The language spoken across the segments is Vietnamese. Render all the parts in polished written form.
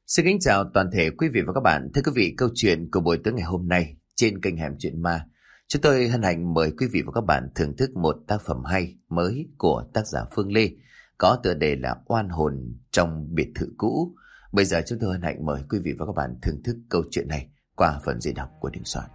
Xin kính chào toàn thể quý vị và các bạn. Thưa quý vị, câu chuyện của buổi tối ngày hôm nay trên kênh Hẻm Chuyện Ma, chúng tôi hân hạnh mời quý vị và các bạn thưởng thức một tác phẩm hay mới của tác giả Phương Lê, có tựa đề là Oan hồn trong biệt thự cũ. Bây giờ chúng tôi hân hạnh mời quý vị và các bạn thưởng thức câu chuyện này qua phần diễn đọc của Đình Soạn.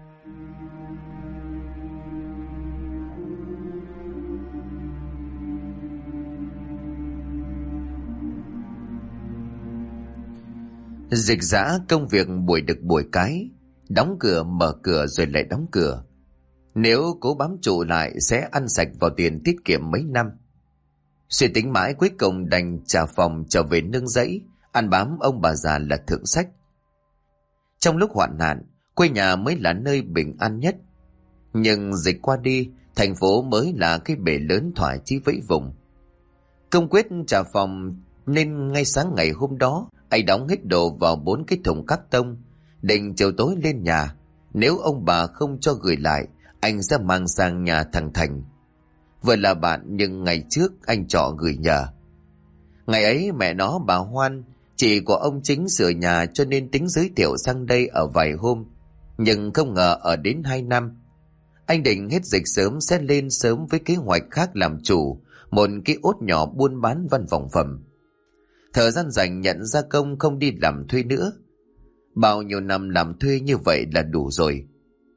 Dịch dã công việc buổi đực buổi cái, đóng cửa mở cửa rồi lại đóng cửa. Nếu cố bám trụ lại sẽ ăn sạch vào tiền tiết kiệm mấy năm. Suy tính mãi cuối cùng đành trả phòng trở về nương rẫy, ăn bám ông bà già là thượng sách. Trong lúc hoạn nạn, quê nhà mới là nơi bình an nhất. Nhưng dịch qua đi, thành phố mới là cái bể lớn thoải chí vẫy vùng. Công quyết trả phòng nên ngay sáng ngày hôm đó, anh đóng hết đồ vào 4 cái thùng cát tông, định chiều tối lên nhà. Nếu ông bà không cho gửi lại, anh sẽ mang sang nhà thằng Thành. Vừa là bạn nhưng ngày trước anh trọ gửi nhờ. Ngày ấy mẹ nó bà Hoan, chị của ông Chính sửa nhà cho nên tính giới thiệu sang đây ở vài hôm. Nhưng không ngờ ở đến 2 năm. Anh định hết dịch sớm sẽ lên sớm với kế hoạch khác làm chủ một cái ốt nhỏ buôn bán văn phòng phẩm. Thời gian rảnh nhận gia công không đi làm thuê nữa. Bao nhiêu năm làm thuê như vậy là đủ rồi.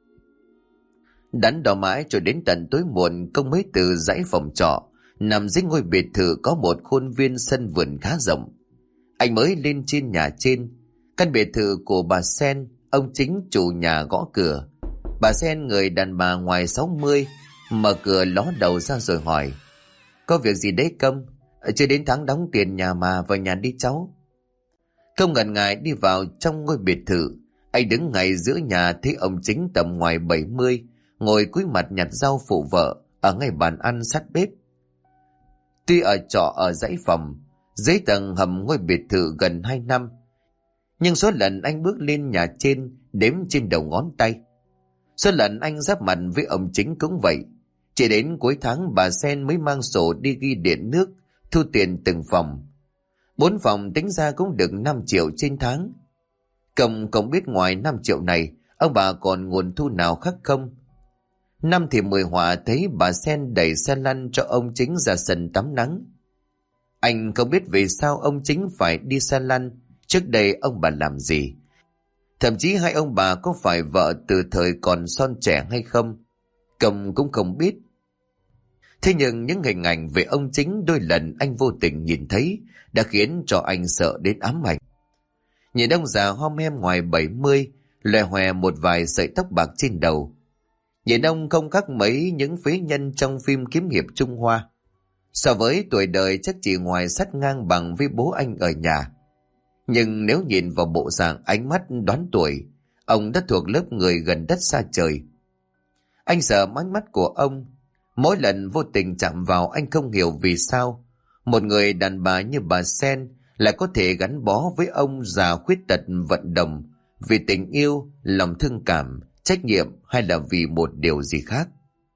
Đắn đo mãi cho đến tận tối muộn, công mới từ dãy phòng trọ nằm dưới ngôi biệt thự có một khuôn viên sân vườn khá rộng. Anh mới lên trên nhà trên. Căn biệt thự của bà Sen, ông Chính chủ nhà gõ cửa. Bà Sen người đàn bà ngoài 60, mở cửa ló đầu ra rồi hỏi: "Có việc gì đấy Công? Chưa đến tháng đóng tiền nhà mà, vào nhà đi cháu." Công ngần ngại đi vào trong ngôi biệt thự. Anh đứng ngay giữa nhà thấy ông Chính tầm ngoài 70, ngồi cúi mặt nhặt rau phụ vợ ở ngay bàn ăn sát bếp. Tuy ở trọ ở dãy phòng, dưới tầng hầm ngôi biệt thự gần 2 năm, nhưng số lần anh bước lên nhà trên đếm trên đầu ngón tay. Số lần anh giáp mặt với ông Chính cũng vậy. Chỉ đến cuối tháng bà Sen mới mang sổ đi ghi điện nước, thu tiền từng phòng. 4 phòng tính ra cũng được 5 triệu trên tháng. Công không biết ngoài 5 triệu này, ông bà còn nguồn thu nào khác không? Năm thì 10 họa thấy bà Sen đẩy xe lăn cho ông Chính ra sân tắm nắng. Anh không biết vì sao ông Chính phải đi xe lăn, trước đây ông bà làm gì. Thậm chí hai ông bà có phải vợ từ thời còn son trẻ hay không, Công cũng không biết. Thế nhưng những hình ảnh về ông Chính đôi lần anh vô tình nhìn thấy đã khiến cho anh sợ đến ám ảnh. Nhìn ông già hom hem ngoài 70, lòe hòe một vài sợi tóc bạc trên đầu. Nhìn ông không khác mấy những phế nhân trong phim kiếm hiệp Trung Hoa. So với tuổi đời chắc chỉ ngoài sắt ngang bằng với bố anh ở nhà. Nhưng nếu nhìn vào bộ dạng ánh mắt đoán tuổi, ông đã thuộc lớp người gần đất xa trời. Anh sợ ánh mắt của ông. Mỗi lần vô tình chạm vào anh không hiểu vì sao một người đàn bà như bà Sen lại có thể gắn bó với ông già khuyết tật vận động vì tình yêu, lòng thương cảm, trách nhiệm hay là vì một điều gì khác.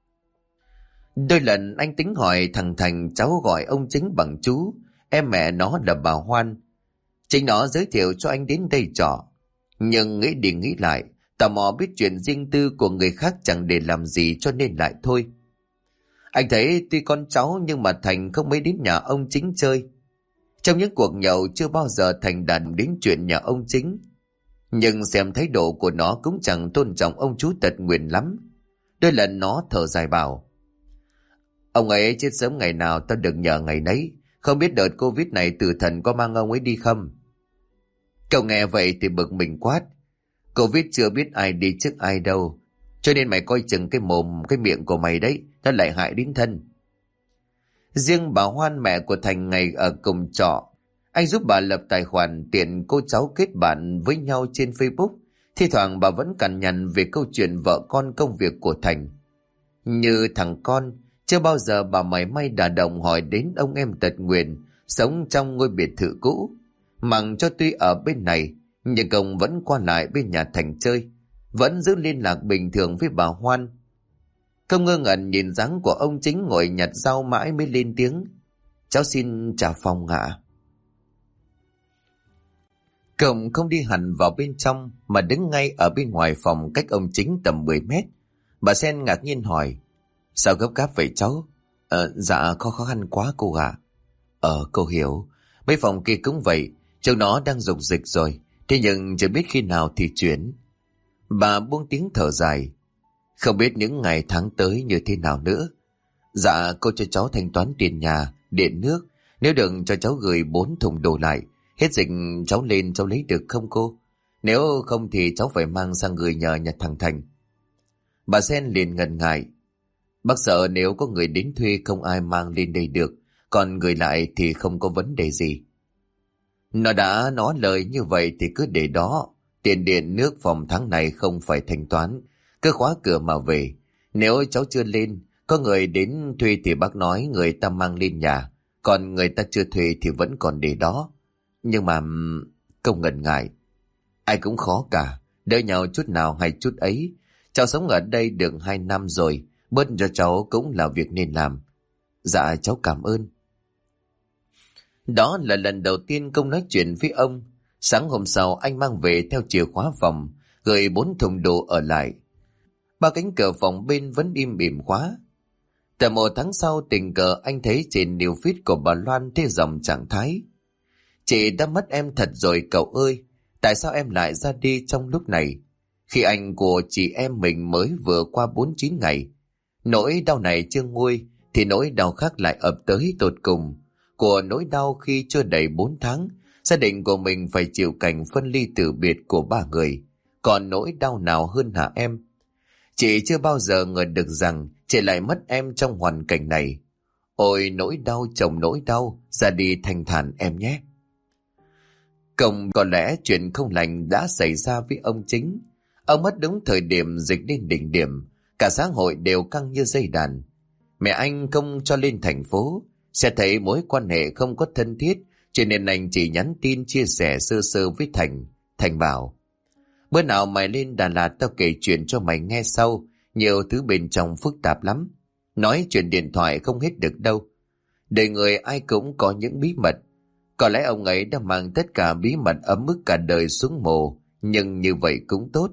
Đôi lần anh tính hỏi thằng Thành, cháu gọi ông Chính bằng chú, em mẹ nó là bà Hoan. Chính nó giới thiệu cho anh đến đây trọ. Nhưng nghĩ đi nghĩ lại, tò mò biết chuyện riêng tư của người khác chẳng để làm gì cho nên lại thôi. Anh thấy tuy con cháu nhưng mà Thành không mấy đến nhà ông Chính chơi. Trong những cuộc nhậu chưa bao giờ Thành đàn đến chuyện nhà ông Chính. Nhưng xem thái độ của nó cũng chẳng tôn trọng ông chú tật nguyền lắm. Đôi lần nó thở dài bảo: "Ông ấy chết sớm ngày nào ta được nhờ ngày nấy. Không biết đợt Covid này tử thần có mang ông ấy đi không?" Cậu nghe vậy thì bực mình quát: "Covid chưa biết ai đi trước ai đâu. Cho nên mày coi chừng cái mồm cái miệng của mày đấy, nó lại hại đến thân." Riêng bà Hoan, mẹ của Thành, ngày ở cùng trọ, anh giúp bà lập tài khoản tiện cô cháu kết bạn với nhau trên Facebook. Thi thoảng bà vẫn cằn nhằn về câu chuyện vợ con công việc của Thành. Như thằng con, chưa bao giờ bà mảy may đả động hỏi đến ông em tật nguyền sống trong ngôi biệt thự cũ. Mặc cho tuy ở bên này, nhưng công vẫn qua lại bên nhà Thành chơi, vẫn giữ liên lạc bình thường với bà Hoan. Công ngơ ngẩn nhìn dáng của ông Chính ngồi nhặt rau mãi mới lên tiếng: "Cháu xin trả phòng ạ." Công không đi hẳn vào bên trong mà đứng ngay ở bên ngoài phòng cách ông Chính tầm 10 mét. Bà Sen ngạc nhiên hỏi: Sao gấp gáp vậy cháu? Dạ khó khăn quá cô ạ. Cô hiểu. Mấy phòng kia cũng vậy. Chúng nó đang dục dịch rồi. Thế nhưng chưa biết khi nào thì chuyển. Bà buông tiếng thở dài. Không biết những ngày tháng tới như thế nào nữa. Dạ cô cho cháu thanh toán tiền nhà, điện nước. Nếu đừng cho cháu gửi 4 thùng đồ lại. Hết dịch cháu lên cháu lấy được không cô? Nếu không thì cháu phải mang sang gửi nhờ nhà thằng Thành. Bà Sen liền ngần ngại. Bác sợ nếu có người đến thuê không ai mang lên đây được. Còn gửi lại thì không có vấn đề gì. Nó đã nói lời như vậy thì cứ để đó. Tiền điện nước phòng tháng này không phải thanh toán. Cứ khóa cửa mà về. Nếu cháu chưa lên, có người đến thuê thì bác nói người ta mang lên nhà. Còn người ta chưa thuê thì vẫn còn để đó. Nhưng mà Công ngần ngại. Ai cũng khó cả. Đỡ nhau chút nào hay chút ấy. Cháu sống ở đây được 2 năm rồi. Bớt cho cháu cũng là việc nên làm. Dạ cháu cảm ơn. Đó là lần đầu tiên Công nói chuyện với ông. Sáng hôm sau anh mang về theo chìa khóa phòng, gửi 4 thùng đồ ở lại. Ba cánh cửa phòng bên vẫn im ỉm khóa. Tầm 1 tháng sau tình cờ anh thấy trên new feed của bà Loan thế dòng trạng thái: Chị đã mất em thật rồi cậu ơi. Tại sao em lại ra đi trong lúc này? Khi anh của chị em mình mới vừa qua 49 ngày. Nỗi đau này chưa nguôi thì nỗi đau khác lại ập tới tột cùng. Của nỗi đau khi chưa đầy 4 tháng, gia đình của mình phải chịu cảnh phân ly từ biệt của 3 người. Còn nỗi đau nào hơn hả em? Chị chưa bao giờ ngờ được rằng chị lại mất em trong hoàn cảnh này. Ôi nỗi đau chồng nỗi đau, ra đi thanh thản em nhé. Cộng có lẽ chuyện không lành đã xảy ra với ông Chính. Ông mất đúng thời điểm dịch đến đỉnh điểm, cả xã hội đều căng như dây đàn. Mẹ anh không cho lên thành phố, sẽ thấy mối quan hệ không có thân thiết, cho nên anh chỉ nhắn tin chia sẻ sơ sơ với Thành. Thành bảo: Bữa nào mày lên Đà Lạt tao kể chuyện cho mày nghe sau, nhiều thứ bên trong phức tạp lắm. Nói chuyện điện thoại không hết được đâu. Đời người ai cũng có những bí mật. Có lẽ ông ấy đã mang tất cả bí mật ấm ức cả đời xuống mồ, nhưng như vậy cũng tốt.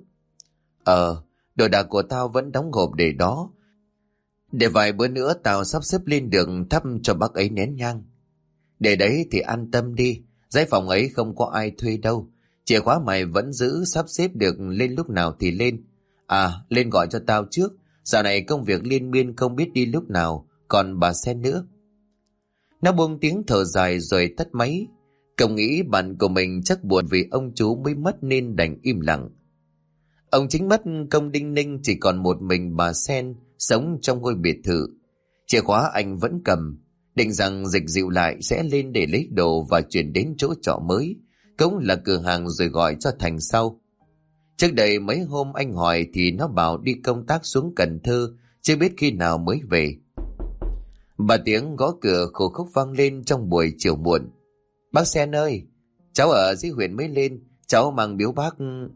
Đồ đạc của tao vẫn đóng hộp để đó. Để vài bữa nữa tao sắp xếp lên đường thăm cho bác ấy nén nhang. Để đấy thì an tâm đi, dãy phòng ấy không có ai thuê đâu. Chìa khóa mày vẫn giữ, sắp xếp được lên lúc nào thì lên. Lên gọi cho tao trước. Dạo này công việc liên miên không biết đi lúc nào. Còn bà Sen nữa. Nó buông tiếng thở dài rồi tắt máy. Công nghĩ bạn của mình chắc buồn vì ông chú mới mất nên đành im lặng. Ông Chính mất, Công đinh ninh chỉ còn một mình bà Sen sống trong ngôi biệt thự. Chìa khóa anh vẫn cầm, định rằng dịch dịu lại sẽ lên để lấy đồ và chuyển đến chỗ trọ mới, cũng là cửa hàng rồi gọi cho Thành sau. Trước đây mấy hôm anh hỏi thì nó bảo đi công tác xuống Cần Thơ, chưa biết khi nào mới về. Bà tiếng gõ cửa khổ khúc vang lên trong buổi chiều muộn. Bác Sen ơi, cháu ở dưới huyện mới lên, cháu mang biếu bác.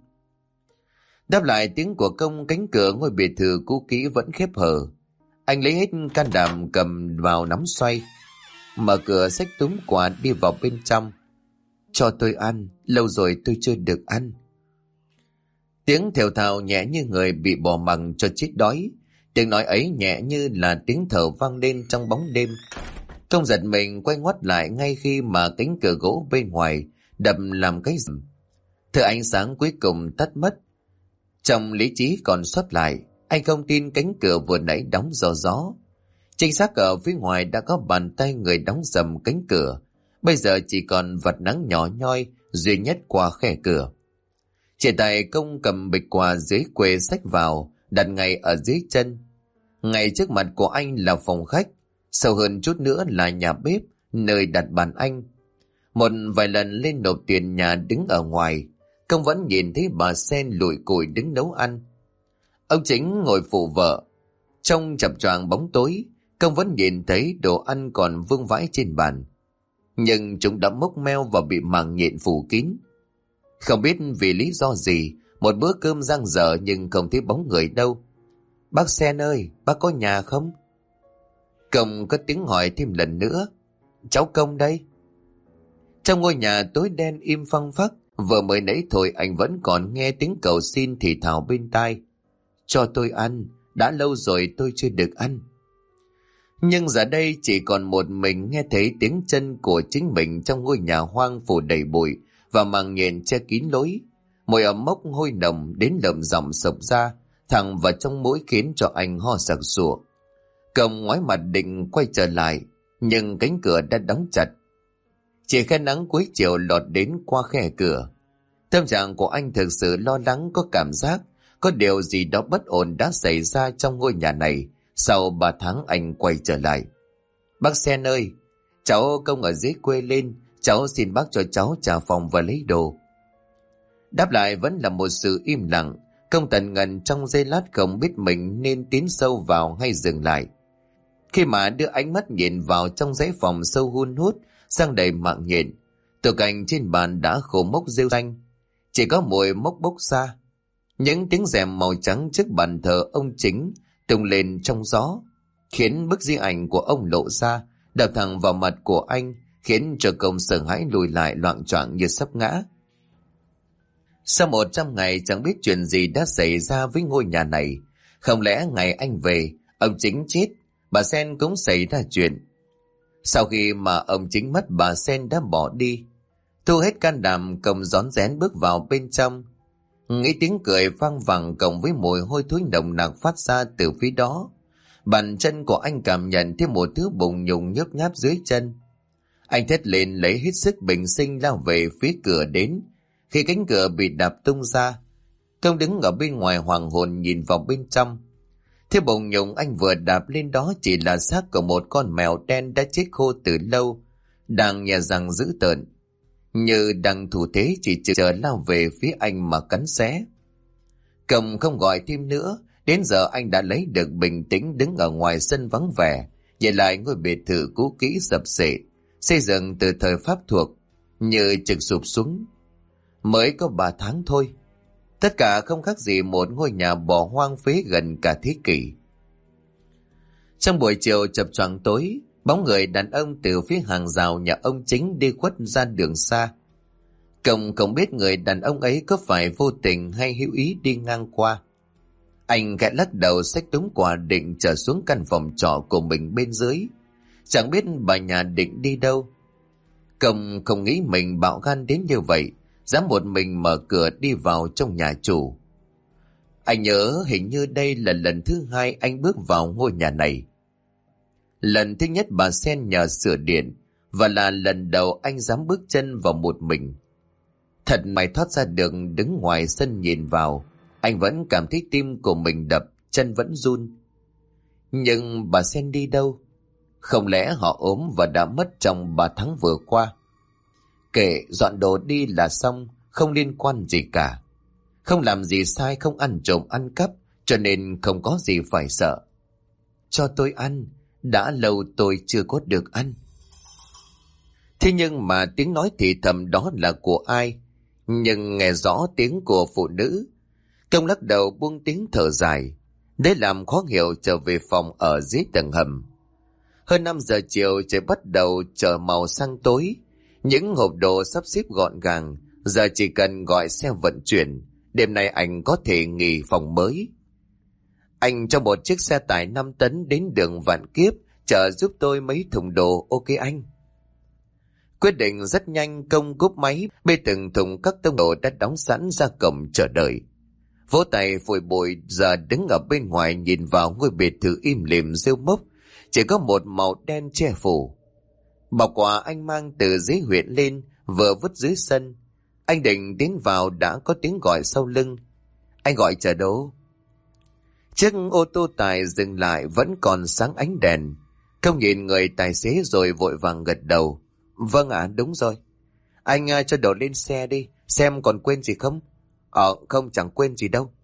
Đáp lại tiếng của Công, cánh cửa ngôi biệt thự cũ kỹ vẫn khép hờ. Anh lấy hết can đảm cầm vào nắm xoay, mở cửa xách túm quà đi vào bên trong. Cho tôi ăn, lâu rồi tôi chưa được ăn. Tiếng thều thào nhẹ như người bị bỏ mặc cho chết đói. Tiếng nói ấy nhẹ như là tiếng thở vang lên trong bóng đêm. Công giật mình quay ngoắt lại ngay khi mà cánh cửa gỗ bên ngoài đập làm cái rầm. Thứ ánh sáng cuối cùng tắt mất. Trong lý trí còn sót lại, anh không tin cánh cửa vừa nãy đóng do gió. Chính xác ở phía ngoài đã có bàn tay người đóng sầm cánh cửa. Bây giờ chỉ còn vật nắng nhỏ nhoi duy nhất qua khe cửa. Trên tay Công cầm bịch quà dưới quê xách vào, đặt ngay ở dưới chân. Ngay trước mặt của anh là phòng khách, sâu hơn chút nữa là nhà bếp, nơi đặt bàn anh. Một vài lần lên nộp tiền nhà đứng ở ngoài, Công vẫn nhìn thấy bà Sen lủi củi đứng nấu ăn. Ông Chính ngồi phụ vợ. Trong chập choạng bóng tối, Công vẫn nhìn thấy đồ ăn còn vương vãi trên bàn. Nhưng chúng đã mốc meo và bị màng nhện phủ kín. Không biết vì lý do gì, một bữa cơm dang dở nhưng không thấy bóng người đâu. Bác Sen ơi, bác có nhà không? Công có tiếng hỏi thêm lần nữa. Cháu Công đây. Trong ngôi nhà tối đen im phăng phắc, Vừa mới nãy thôi anh vẫn còn nghe tiếng cầu xin thì thào bên tai. Cho tôi ăn, đã lâu rồi tôi chưa được ăn. Nhưng giờ đây chỉ còn một mình nghe thấy tiếng chân của chính mình trong ngôi nhà hoang phủ đầy bụi và màng nhện che kín lối. Mùi ẩm mốc hôi nồng đến lợm giọng sộc ra, thẳng vào trong mũi khiến cho anh ho sặc sụa. Cầm ngoái mặt định quay trở lại, nhưng cánh cửa đã đóng chặt. Chỉ khe nắng cuối chiều lọt đến qua khe cửa. Tâm trạng của anh thực sự lo lắng, có cảm giác có điều gì đó bất ổn đã xảy ra trong ngôi nhà này. Sau 3 tháng anh quay trở lại. Bác Sen ơi, cháu Công ở dưới quê lên, cháu xin bác cho cháu trả phòng và lấy đồ. Đáp lại vẫn là một sự im lặng. Công tần ngần trong giây lát không biết mình nên tiến sâu vào hay dừng lại. Khi mà đưa ánh mắt nhìn vào trong dãy phòng sâu hun hút, sang đầy mạng nhện, tủ cành trên bàn đã khô mốc rêu xanh, chỉ có mùi mốc bốc xa. Những tiếng rèm màu trắng trước bàn thờ ông chính tung lên trong gió, khiến bức di ảnh của ông lộ ra, đập thẳng vào mặt của anh, khiến cho Công sợ hãi lùi lại loạng choạng như sắp ngã. Sau 100 ngày chẳng biết chuyện gì đã xảy ra với ngôi nhà này. Không lẽ ngày anh về, ông chính chết, bà Sen cũng xảy ra chuyện. Sau khi mà ông chính mất, bà Sen đã bỏ đi. Thu hết can đảm, Công rón rén bước vào bên trong. Nghĩ tiếng cười vang vẳng cộng với mùi hôi thối nồng nặc phát ra từ phía đó. Bàn chân của anh cảm nhận thêm một thứ bùng nhùng nhớp nháp dưới chân. Anh thét lên lấy hết sức bình sinh lao về phía cửa đến. Khi cánh cửa bị đạp tung ra, Công đứng ở bên ngoài hoàng hồn nhìn vào bên trong. Thế bùng nhùng anh vừa đạp lên đó chỉ là xác của một con mèo đen đã chết khô từ lâu, đang nhè răng dữ tợn, như đang thủ thế chỉ chờ lao về phía anh mà cắn xé. Công không gọi thêm nữa. Đến giờ anh đã lấy được bình tĩnh, đứng ở ngoài sân vắng vẻ, nhìn lại ngôi biệt thự cũ kỹ sập xệ, xây dựng từ thời Pháp thuộc, như trực sụp xuống. Mới có 3 tháng thôi, tất cả không khác gì một ngôi nhà bỏ hoang phế gần cả thế kỷ. Trong buổi chiều chập choạng tối, bóng người đàn ông từ phía hàng rào nhà ông chính đi khuất ra đường xa. Công không biết người đàn ông ấy có phải vô tình hay hữu ý đi ngang qua. Anh khẽ lắc đầu xách túi quà định trở xuống căn phòng trọ của mình bên dưới. Chẳng biết bà nhà định đi đâu. Công không nghĩ mình bạo gan đến như vậy, dám một mình mở cửa đi vào trong nhà chủ. Anh nhớ hình như đây là lần thứ 2 anh bước vào ngôi nhà này. Lần thứ nhất bà Sen nhờ sửa điện, và là lần đầu anh dám bước chân vào một mình. Thật may thoát ra đường đứng ngoài sân nhìn vào, anh vẫn cảm thấy tim của mình đập, chân vẫn run. Nhưng bà Sen đi đâu? Không lẽ họ ốm và đã mất trong 3 tháng vừa qua? Kệ, dọn đồ đi là xong, không liên quan gì cả. Không làm gì sai, không ăn trộm ăn cắp, cho nên không có gì phải sợ. Cho tôi ăn, đã lâu tôi chưa có được ăn. Thế nhưng mà tiếng nói thì thầm đó là của ai? Nhưng nghe rõ tiếng của phụ nữ. Công lắc đầu buông tiếng thở dài, để làm khó hiểu trở về phòng ở dưới tầng hầm. Hơn 5 giờ chiều, trời bắt đầu trở màu sang tối. Những hộp đồ sắp xếp gọn gàng, giờ chỉ cần gọi xe vận chuyển. Đêm nay anh có thể nghỉ phòng mới. Anh cho một chiếc xe tải 5 tấn đến đường Vạn Kiếp, chở giúp tôi mấy thùng đồ, ok anh? Quyết định rất nhanh, Công cúp máy, bê từng thùng các tông đồ đã đóng sẵn ra cổng chờ đợi. Vỗ tay phủi bụi, giờ đứng ở bên ngoài nhìn vào ngôi biệt thự im lìm rêu mốc, chỉ có một màu đen che phủ. Bọc quà anh mang từ dưới huyện lên, vừa vứt dưới sân. Anh định tiến vào đã có tiếng gọi sau lưng. Anh gọi chờ đâu? Chiếc ô tô tải dừng lại, vẫn còn sáng ánh đèn. Công nhìn người tài xế rồi vội vàng gật đầu. Vâng ạ, đúng rồi. Anh cho đồ lên xe đi, xem còn quên gì không? Không, chẳng quên gì đâu.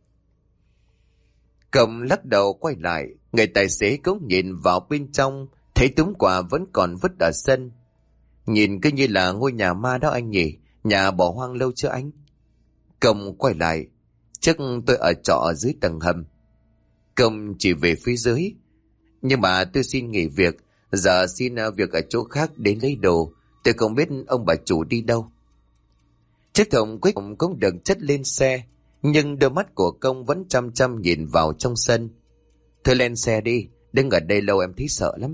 Công lắc đầu quay lại, người tài xế cũng nhìn vào bên trong, thấy túm quà vẫn còn vứt ở sân. Nhìn cứ như là ngôi nhà ma đó anh nhỉ, nhà bỏ hoang lâu chưa anh? Công quay lại, chắc tôi ở trọ ở dưới tầng hầm. Công chỉ về phía dưới. Nhưng mà tôi xin nghỉ việc, giờ xin việc ở chỗ khác đến lấy đồ, tôi không biết ông bà chủ đi đâu. Chiếc thùng cuối cùng cũng được chất lên xe, nhưng đôi mắt của công vẫn chăm chăm nhìn vào trong sân. Thôi lên xe đi, đứng ở đây lâu em thấy sợ lắm.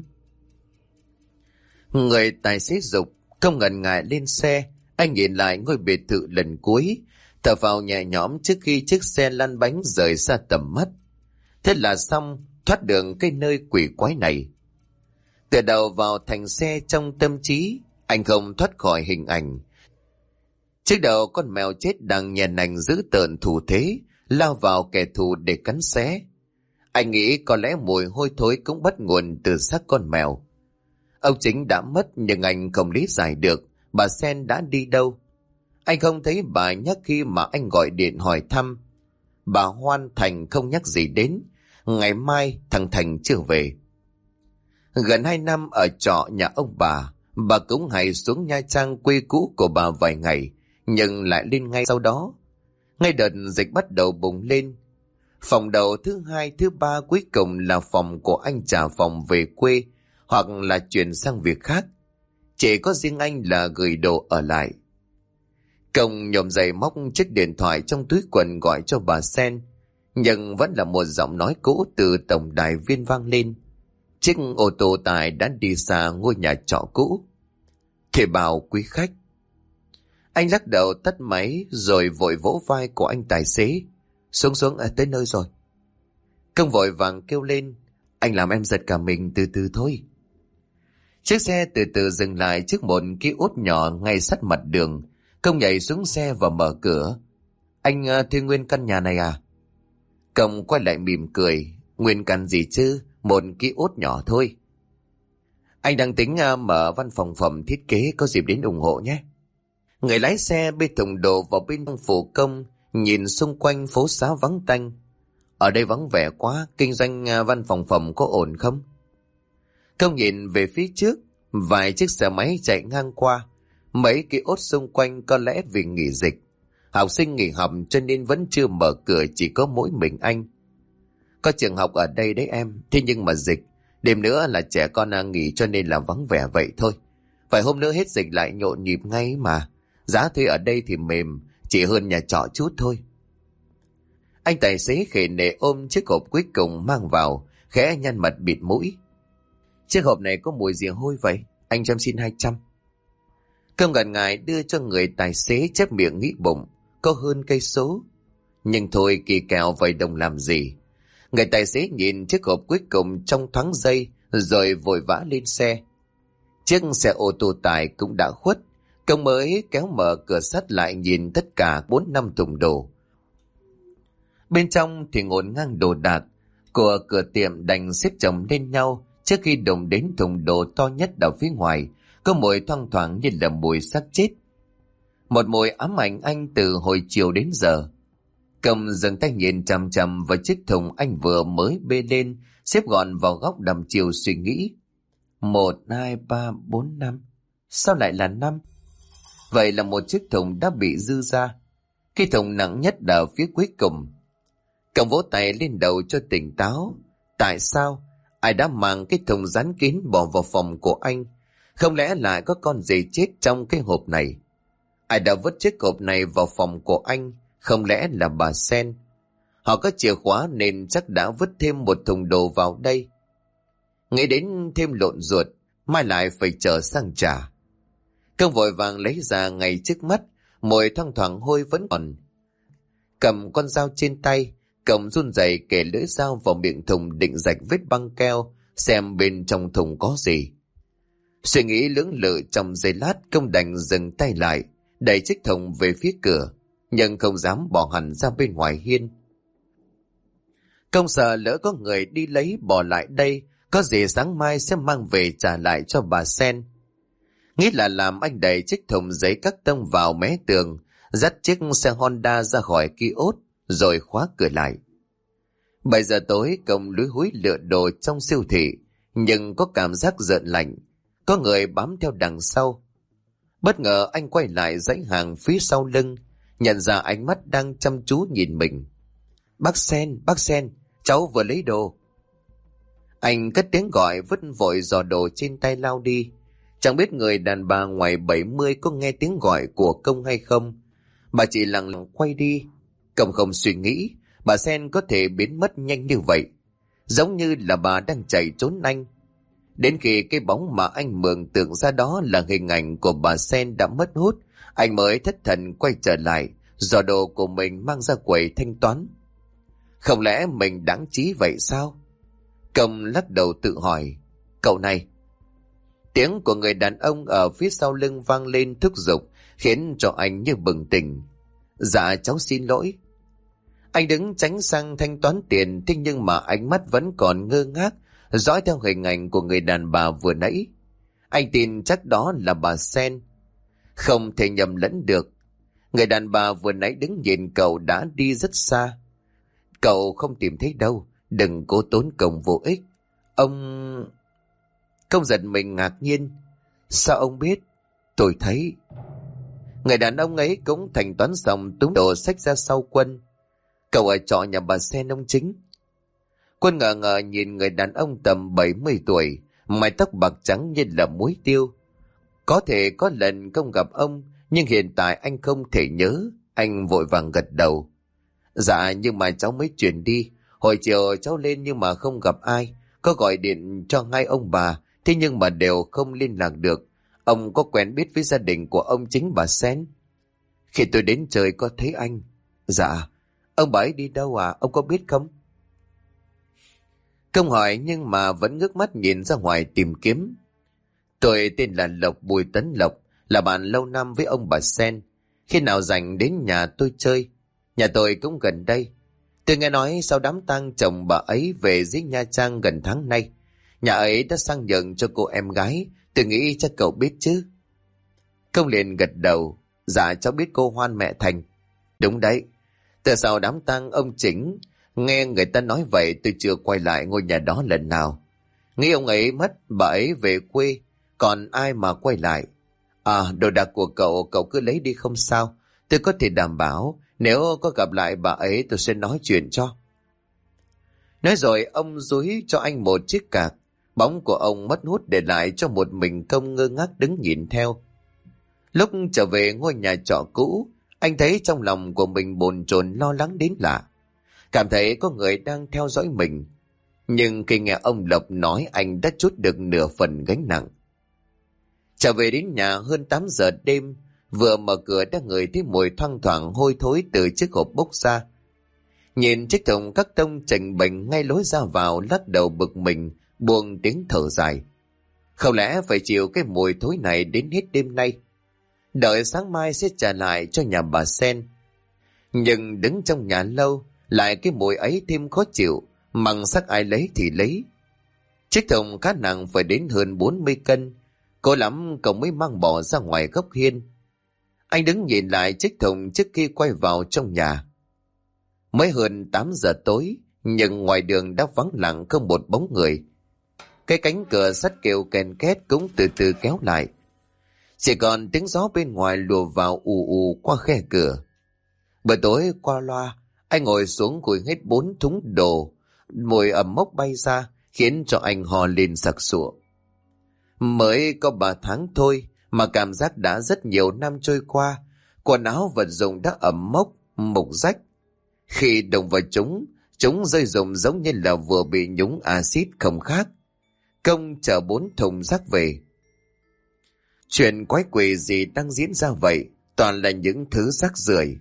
Người tài xế giục. Công ngần ngại lên xe. Anh nhìn lại ngôi biệt thự lần cuối, thở phào nhẹ nhõm trước khi chiếc xe lăn bánh rời xa tầm mắt. Thế là xong, thoát được cái nơi quỷ quái này. Từ đầu vào thành xe trong tâm trí, anh không thoát khỏi hình ảnh. Chiếc đầu con mèo chết đang nhè nành giữ tợn thủ thế, lao vào kẻ thù để cắn xé. Anh nghĩ có lẽ mùi hôi thối cũng bắt nguồn từ xác con mèo. Ông Chính đã mất nhưng anh không lý giải được bà Sen đã đi đâu. Anh không thấy bà nhắc khi mà anh gọi điện hỏi thăm. Bà Hoan Thành không nhắc gì đến. Ngày mai thằng Thành chưa về. Gần 2 năm ở trọ nhà ông bà cũng hay xuống Nha Trang quê cũ của bà vài ngày, nhưng lại lên ngay sau đó. Ngay đợt dịch bắt đầu bùng lên, phòng đầu thứ 2, thứ 3 cuối cùng là phòng của anh trả phòng về quê hoặc là chuyển sang việc khác. Chỉ có riêng anh là gửi đồ ở lại. Công nhổm dậy móc chiếc điện thoại trong túi quần gọi cho bà Sen, nhưng vẫn là một giọng nói cũ từ tổng đài viên vang lên. Chiếc ô tô tải đã đi xa ngôi nhà trọ cũ. Thề bảo quý khách. Anh lắc đầu tắt máy rồi vội vỗ vai của anh tài xế. Xuống tới nơi rồi. Công vội vàng kêu lên. Anh làm em giật cả mình, từ từ thôi. Chiếc xe từ từ dừng lại trước một ký ốt nhỏ ngay sát mặt đường. Công nhảy xuống xe và mở cửa. Anh thuê nguyên căn nhà này à? Công quay lại mỉm cười. Nguyên căn gì chứ, một ký ốt nhỏ thôi. Anh đang tính mở văn phòng phẩm thiết kế, có dịp đến ủng hộ nhé. Người lái xe bê thùng đồ vào bên trong phủ Công, nhìn xung quanh phố xá vắng tanh. Ở đây vắng vẻ quá, kinh doanh văn phòng phẩm có ổn không? Công nhìn về phía trước, vài chiếc xe máy chạy ngang qua. Mấy cái ốt xung quanh có lẽ vì nghỉ dịch. Học sinh nghỉ học cho nên vẫn chưa mở cửa, chỉ có mỗi mình anh. Có trường học ở đây đấy em, thế nhưng mà dịch. Đêm nữa là trẻ con nghỉ cho nên là vắng vẻ vậy thôi. Vài hôm nữa hết dịch lại nhộn nhịp ngay mà. Giá thuê ở đây thì mềm, chỉ hơn nhà trọ chút thôi. Anh tài xế khề nể ôm chiếc hộp cuối cùng mang vào, khẽ nhăn mặt bịt mũi. Chiếc hộp này có mùi gì hôi vậy? Anh cho em xin 200. Công ngần ngại đưa cho người tài xế, chép miệng nghĩ bụng. Có hơn cây số. Nhưng thôi, kỳ kèo vậy đồng làm gì. Người tài xế nhìn chiếc hộp cuối cùng trong thoáng giây, rồi vội vã lên xe. Chiếc xe ô tô tải cũng đã khuất. Công mới kéo mở cửa sắt lại nhìn tất cả 4-5 thùng đồ. Bên trong thì ngổn ngang đồ đạc của cửa tiệm đành xếp chồng lên nhau. Trước khi đụng đến thùng đồ to nhất ở phía ngoài, có mùi thoang thoảng như là mùi xác chết. Một mùi ám ảnh anh từ hồi chiều đến giờ. Công dừng tay nhìn chằm chằm vào chiếc thùng anh vừa mới bê lên, xếp gọn vào góc đăm chiều suy nghĩ. 1, 2, 3, 4, 5. Sao lại là 5? Vậy là một chiếc thùng đã bị dư ra. Cái thùng nặng nhất ở phía cuối cùng. Công vỗ tay lên đầu cho tỉnh táo. Tại sao? Ai đã mang cái thùng dán kín bỏ vào phòng của anh? Không lẽ lại có con gì chết trong cái hộp này? Ai đã vứt chiếc hộp này vào phòng của anh? Không lẽ là bà Sen? Họ có chìa khóa nên chắc đã vứt thêm một thùng đồ vào đây. Nghĩ đến thêm lộn ruột, mai lại phải chờ sang trả. Công vội vàng lấy ra ngay trước mắt, mùi thoang thoảng hôi vẫn còn. Cầm con dao trên tay, Công run rẩy kề lưỡi dao vào miệng thùng định rạch vết băng keo, xem bên trong thùng có gì. Suy nghĩ lưỡng lự trong giây lát, Công đành dừng tay lại, đẩy chiếc thùng về phía cửa, nhưng không dám bỏ hẳn ra bên ngoài hiên. Công sợ lỡ có người đi lấy bỏ lại đây, có gì sáng mai sẽ mang về trả lại cho bà Sen. Nghĩ là làm, anh đẩy chiếc thùng giấy các tông vào mé tường, dắt chiếc xe Honda ra khỏi kiosk, rồi khóa cửa lại. 7 giờ tối, Công lúi húi lựa đồ trong siêu thị, nhưng có cảm giác rợn lạnh. Có người bám theo đằng sau. Bất ngờ anh quay lại dãy hàng phía sau lưng, nhận ra ánh mắt đang chăm chú nhìn mình. Bác Sen, cháu vừa lấy đồ. Anh cất tiếng gọi, vứt vội giỏ đồ trên tay lao đi. Chẳng biết người đàn bà ngoài 70 có nghe tiếng gọi của Công hay không. Bà chỉ lặng lặng quay đi. Công không suy nghĩ bà Sen có thể biến mất nhanh như vậy, giống như là bà đang chạy trốn anh. Đến khi cái bóng mà anh mường tượng ra đó là hình ảnh của bà Sen đã mất hút, anh mới thất thần quay trở lại, giỏ đồ của mình mang ra quầy thanh toán. Không lẽ mình đáng trí vậy sao? Công lắc đầu tự hỏi. Cậu này. Tiếng của người đàn ông ở phía sau lưng vang lên thúc giục, khiến cho anh như bừng tỉnh. Dạ cháu xin lỗi. Anh đứng tránh sang thanh toán tiền, thế nhưng mà ánh mắt vẫn còn ngơ ngác, dõi theo hình ảnh của người đàn bà vừa nãy. Anh tin chắc đó là bà Sen. Không thể nhầm lẫn được. Người đàn bà vừa nãy đứng nhìn cậu đã đi rất xa. Cậu không tìm thấy đâu, đừng cố tốn công vô ích. Ông... Công giật mình ngạc nhiên. Sao ông biết? Tôi thấy. Người đàn ông ấy cũng thanh toán xong túm đồ xách ra sau Quân. Cậu ở trọ nhà bà Sen ông chính. Quân ngờ ngờ nhìn người đàn ông tầm 70 tuổi, mái tóc bạc trắng như là muối tiêu. Có thể có lần không gặp ông, nhưng hiện tại anh không thể nhớ. Anh vội vàng gật đầu. Dạ nhưng mà cháu mới chuyển đi. Hồi chiều cháu lên nhưng mà không gặp ai. Có gọi điện cho hai ông bà, thế nhưng mà đều không liên lạc được. Ông có quen biết với gia đình của ông chính bà Sen? Khi tôi đến chơi có thấy anh. Dạ. Ông bà ấy đi đâu à? Ông có biết không? Công hỏi nhưng mà vẫn ngước mắt nhìn ra ngoài tìm kiếm. Tôi tên là Lộc, Bùi Tấn Lộc, là bạn lâu năm với ông bà Sen. Khi nào rảnh đến nhà tôi chơi. Nhà tôi cũng gần đây. Tôi nghe nói sau đám tang chồng bà ấy về dưới Nha Trang gần tháng nay, nhà ấy đã sang nhận cho cô em gái. Tôi nghĩ chắc cậu biết chứ. Công liền gật đầu. Dạ cháu biết cô Hoan mẹ Thành. Đúng đấy. Từ sau đám tang ông Chính, nghe người ta nói vậy tôi chưa quay lại ngôi nhà đó lần nào. Nghĩ ông ấy mất, bà ấy về quê, còn ai mà quay lại. À, đồ đạc của cậu cứ lấy đi không sao. Tôi có thể đảm bảo nếu có gặp lại bà ấy tôi sẽ nói chuyện cho. Nói rồi ông dúi cho anh một chiếc cạc. Bóng của ông mất hút để lại cho một mình Công ngơ ngác đứng nhìn theo. Lúc trở về ngôi nhà trọ cũ, anh thấy trong lòng của mình bồn chồn lo lắng đến lạ. Cảm thấy có người đang theo dõi mình. Nhưng khi nghe ông Lộc nói anh đã trút được nửa phần gánh nặng. Trở về đến nhà hơn 8 giờ đêm, vừa mở cửa đã ngửi thấy mùi thoang thoảng hôi thối từ chiếc hộp bốc ra. Nhìn chiếc thùng các tông chành bềnh ngay lối ra vào, lắc đầu bực mình, buông tiếng thở dài. Không lẽ phải chịu cái mùi thối này đến hết đêm nay? Đợi sáng mai sẽ trả lại cho nhà bà Sen. Nhưng đứng trong nhà lâu, lại cái mùi ấy thêm khó chịu, mằng sắc ai lấy thì lấy. Chiếc thùng khá nặng, phải đến hơn 40 cân. Cố lắm cậu mới mang bỏ ra ngoài góc hiên. Anh đứng nhìn lại chiếc thùng trước khi quay vào trong nhà. Mới hơn 8 giờ tối, nhưng ngoài đường đã vắng lặng không một bóng người. Cái cánh cửa sắt kêu kèn két cũng từ từ kéo lại. Chỉ còn tiếng gió bên ngoài lùa vào ù ù qua khe cửa. Bữa tối qua loa, anh ngồi xuống gùi hết 4 thúng đồ. Mùi ẩm mốc bay ra, khiến cho anh hò lên sặc sụa. Mới có 3 tháng thôi, mà cảm giác đã rất nhiều năm trôi qua. Quần áo vật dụng đã ẩm mốc, mục rách. Khi đụng vào chúng rơi rụng giống như là vừa bị nhúng axit không khác. Công chở 4 thùng rác về. Chuyện quái quỷ gì đang diễn ra vậy? Toàn là những thứ rác rưởi.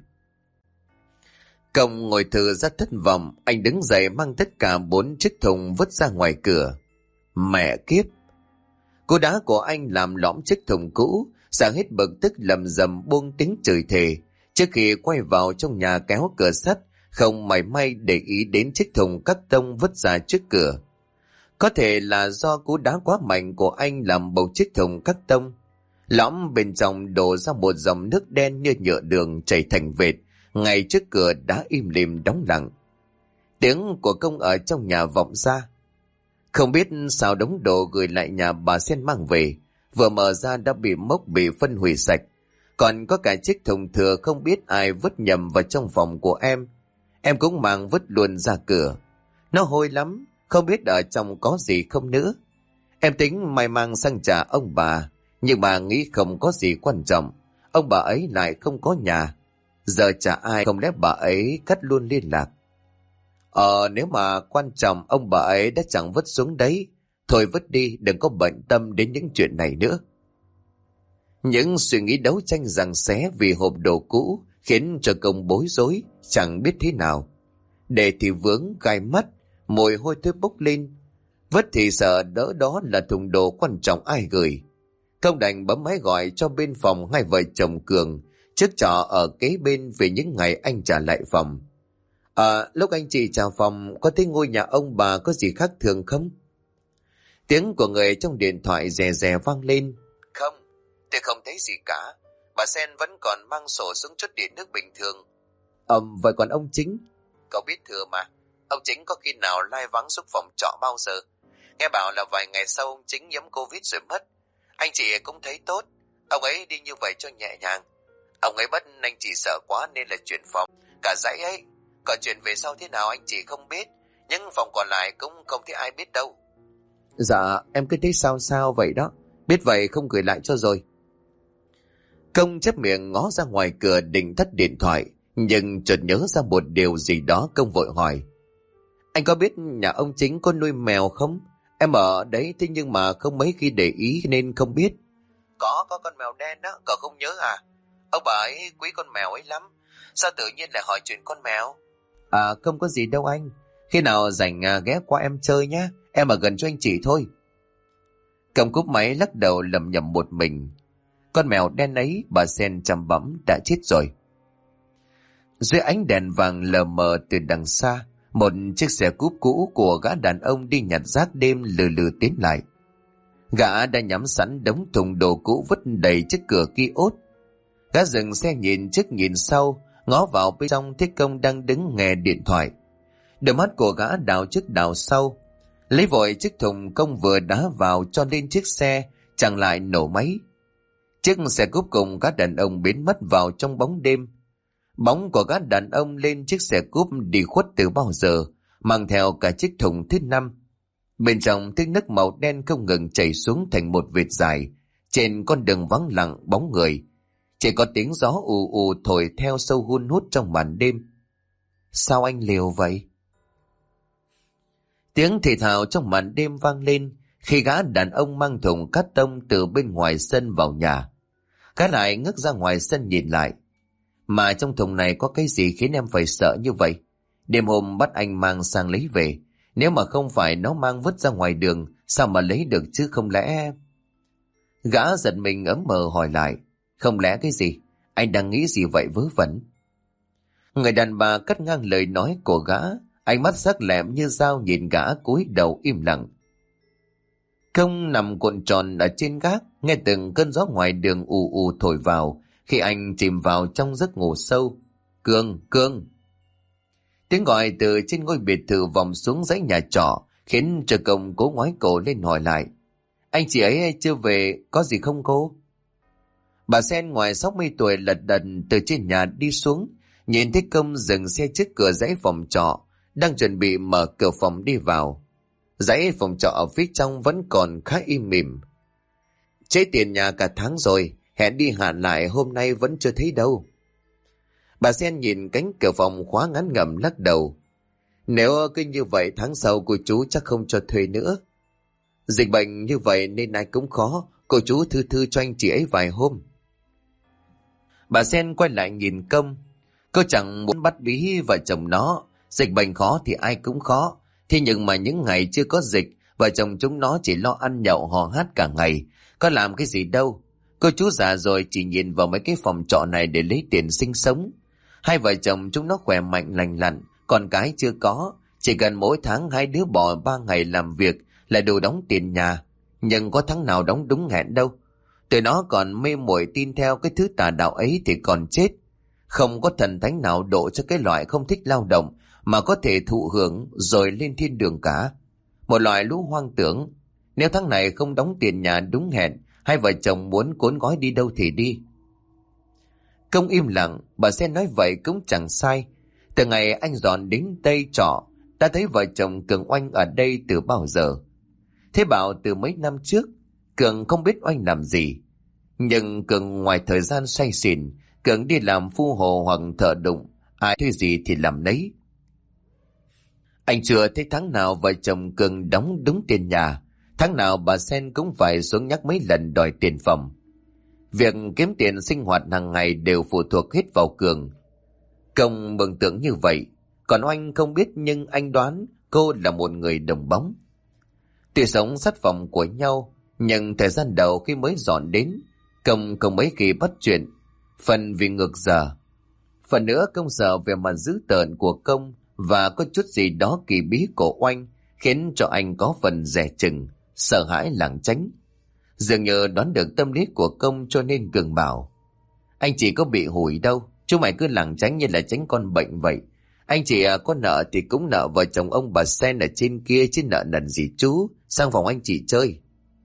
Công ngồi thử ra thất vọng, anh đứng dậy mang tất cả 4 chiếc thùng vứt ra ngoài cửa. Mẹ kiếp! Cú đá của anh làm lõm chiếc thùng cũ, Sang hết bực tức lầm rầm buông tiếng chửi thề, trước khi quay vào trong nhà kéo cửa sắt, không mảy may để ý đến chiếc thùng cắt tông vứt ra trước cửa. Có thể là do cú đá quá mạnh của anh làm bầu chiếc thùng cắt tông. Lõm bên trong đổ ra một dòng nước đen như nhựa đường chảy thành vệt, ngay trước cửa đã im lìm đóng lặng. Tiếng của Công ở trong nhà vọng ra. Không biết sao đống đồ gửi lại nhà bà Sen mang về, vừa mở ra đã bị mốc, bị phân hủy sạch. Còn có cả chiếc thùng thừa không biết ai vứt nhầm vào trong phòng của em. Em cũng mang vứt luôn ra cửa. Nó hôi lắm, không biết ở trong có gì không nữa. Em tính mai mang sang trả ông bà, nhưng mà nghĩ không có gì quan trọng. Ông bà ấy lại không có nhà. Giờ chả ai, không lẽ bà ấy cắt luôn liên lạc? Nếu mà quan trọng ông bà ấy đã chẳng vứt xuống đấy. Thôi vứt đi, đừng có bận tâm đến những chuyện này nữa. Những suy nghĩ đấu tranh giằng xé vì hộp đồ cũ khiến cho Công bối rối, chẳng biết thế nào. Để thì vướng gai mắt, mùi hôi thối bốc lên. Vứt thì sợ đỡ đó là thùng đồ quan trọng ai gửi. Công đành bấm máy gọi cho bên phòng hai vợ chồng Cường, trước trọ ở kế bên về những ngày anh trả lại phòng. Lúc anh chị trả phòng, có thấy ngôi nhà ông bà có gì khác thường không? Tiếng của người trong điện thoại rè rè vang lên. Không, tôi không thấy gì cả. Bà Sen vẫn còn mang sổ xuống chốt điện nước bình thường. Vậy còn ông Chính? Cậu biết thừa mà. Ông Chính có khi nào lai vắng xuống phòng trọ bao giờ? Nghe bảo là vài ngày sau ông Chính nhiễm Covid rồi mất. Anh chị cũng thấy tốt. Ông ấy đi như vậy cho nhẹ nhàng. Ông ấy mất anh chị sợ quá nên là chuyển phòng. Cả dãy ấy. Còn chuyện về sau thế nào anh chị không biết. Nhưng phòng còn lại cũng không thấy ai biết đâu. Dạ em cứ thấy sao sao vậy đó. Biết vậy không gửi lại cho rồi. Công chép miệng ngó ra ngoài cửa định tắt điện thoại. Nhưng chợt nhớ ra một điều gì đó, Công vội hỏi. Anh có biết nhà ông Chính có nuôi mèo không? Em ở đấy thế nhưng mà không mấy khi để ý nên không biết. Có con mèo đen đó, cậu không nhớ à? Ông bà ấy quý con mèo ấy lắm. Sao tự nhiên lại hỏi chuyện con mèo? Không có gì đâu anh. Khi nào rảnh ghé qua em chơi nhé. Em ở gần cho anh chị thôi. Công cúp máy lắc đầu lẩm nhẩm một mình. Con mèo đen ấy bà Sen chăm bẵm đã chết rồi. Dưới ánh đèn vàng lờ mờ từ đằng xa, một chiếc xe cúp cũ của gã đàn ông đi nhặt rác đêm lừ lừ tiến lại. Gã đã nhắm sẵn đống thùng đồ cũ vứt đầy trước cửa kiosk. Gã dừng xe nhìn trước nhìn sau, ngó vào bên trong thấy Công đang đứng nghe điện thoại. Đôi mắt của gã đảo trước đảo sau, lấy vội chiếc thùng Công vừa đá vào cho lên chiếc xe, chẳng lại nổ máy. Chiếc xe cúp cùng gã đàn ông biến mất vào trong bóng đêm. Bóng của gã đàn ông lên chiếc xe cúp đi khuất từ bao giờ, mang theo cả chiếc thùng thứ 5. Bên trong tiếng nước màu đen không ngừng chảy xuống thành một vệt dài. Trên con đường vắng lặng bóng người, chỉ có tiếng gió ù ù thổi theo sâu hun hút trong màn đêm. Sao anh liều vậy? Tiếng thì thào trong màn đêm vang lên khi gã đàn ông mang thùng cát tông từ bên ngoài sân vào nhà. Gã lại ngước ra ngoài sân nhìn lại. Mà trong thùng này có cái gì khiến em phải sợ như vậy? Đêm hôm bắt anh mang sang lấy về. Nếu mà không phải nó mang vứt ra ngoài đường, sao mà lấy được chứ không lẽ... Gã giật mình ấm mờ hỏi lại. Không lẽ cái gì? Anh đang nghĩ gì vậy vớ vẩn? Người đàn bà cắt ngang lời nói của gã, ánh mắt sắc lẹm như dao nhìn gã cúi đầu im lặng. Công nằm cuộn tròn ở trên gác, nghe từng cơn gió ngoài đường ù ù thổi vào khi anh chìm vào trong giấc ngủ sâu. Cường, Cường! Tiếng gọi từ trên ngôi biệt thự vòng xuống dãy nhà trọ khiến cho Công cố ngoái cổ lên hỏi lại. Anh chị ấy chưa về, có gì không cô? Bà Sen ngoài 60 tuổi lật đật từ trên nhà đi xuống, nhìn thấy Công dừng xe trước cửa dãy phòng trọ, đang chuẩn bị mở cửa phòng đi vào. Dãy phòng trọ ở phía trong vẫn còn khá im mỉm. Chế tiền nhà cả tháng rồi, hẹn đi hạn lại hôm nay vẫn chưa thấy đâu. Bà Sen nhìn cánh cửa phòng khóa ngắn ngẩm lắc đầu. Nếu cứ như vậy tháng sau cô chú chắc không cho thuê nữa. Dịch bệnh như vậy nên ai cũng khó, cô chú thư thư cho anh chị ấy vài hôm. Bà Sen quay lại nhìn Công. Cô chẳng muốn bắt bí vợ chồng nó. Dịch bệnh khó thì ai cũng khó. Thế nhưng mà những ngày chưa có dịch, vợ chồng chúng nó chỉ lo ăn nhậu hò hát cả ngày. Có làm cái gì đâu. Cô chú già rồi chỉ nhìn vào mấy cái phòng trọ này để lấy tiền sinh sống. Hai vợ chồng chúng nó khỏe mạnh lành lặn, còn cái chưa có. Chỉ cần mỗi tháng hai đứa bỏ 3 ngày làm việc là đủ đóng tiền nhà. Nhưng có tháng nào đóng đúng hẹn đâu. Tụi nó còn mê muội tin theo cái thứ tà đạo ấy thì còn chết. Không có thần thánh nào độ cho cái loại không thích lao động mà có thể thụ hưởng rồi lên thiên đường cả. Một loại lũ hoang tưởng. Nếu tháng này không đóng tiền nhà đúng hẹn, hai vợ chồng muốn cuốn gói đi đâu thì đi. Công im lặng, bà Sen nói vậy cũng chẳng sai. Từ ngày anh dọn đến Tây trọ, đã thấy vợ chồng Cường Oanh ở đây từ bao giờ. Thế bảo từ mấy năm trước, Cường không biết Oanh làm gì. Nhưng Cường ngoài thời gian say xỉn, Cường đi làm phu hồ hoặc thợ đụng, ai thuê gì thì làm nấy. Anh chưa thấy tháng nào vợ chồng Cường đóng đúng tiền nhà, tháng nào bà Sen cũng phải xuống nhắc mấy lần đòi tiền phòng. Việc kiếm tiền sinh hoạt hàng ngày đều phụ thuộc hết vào Cường. Công mường tượng như vậy, còn Oanh không biết nhưng anh đoán cô là một người đồng bóng. Tuy sống sát phòng của nhau, nhưng thời gian đầu khi mới dọn đến, Công không mấy khi bắt chuyện, phần vì ngược giờ. Phần nữa Công sợ về mặt dữ tợn của Công và có chút gì đó kỳ bí của Oanh khiến cho anh có phần dè chừng, sợ hãi lảng tránh. Dường như đoán được tâm lý của Công cho nên Cường bảo: anh chỉ có bị hủi đâu, chú mày cứ lảng tránh như là tránh con bệnh vậy. Anh chị có nợ thì cũng nợ vợ chồng ông bà Sen ở trên kia chứ nợ nần gì chú, sang phòng anh chị chơi.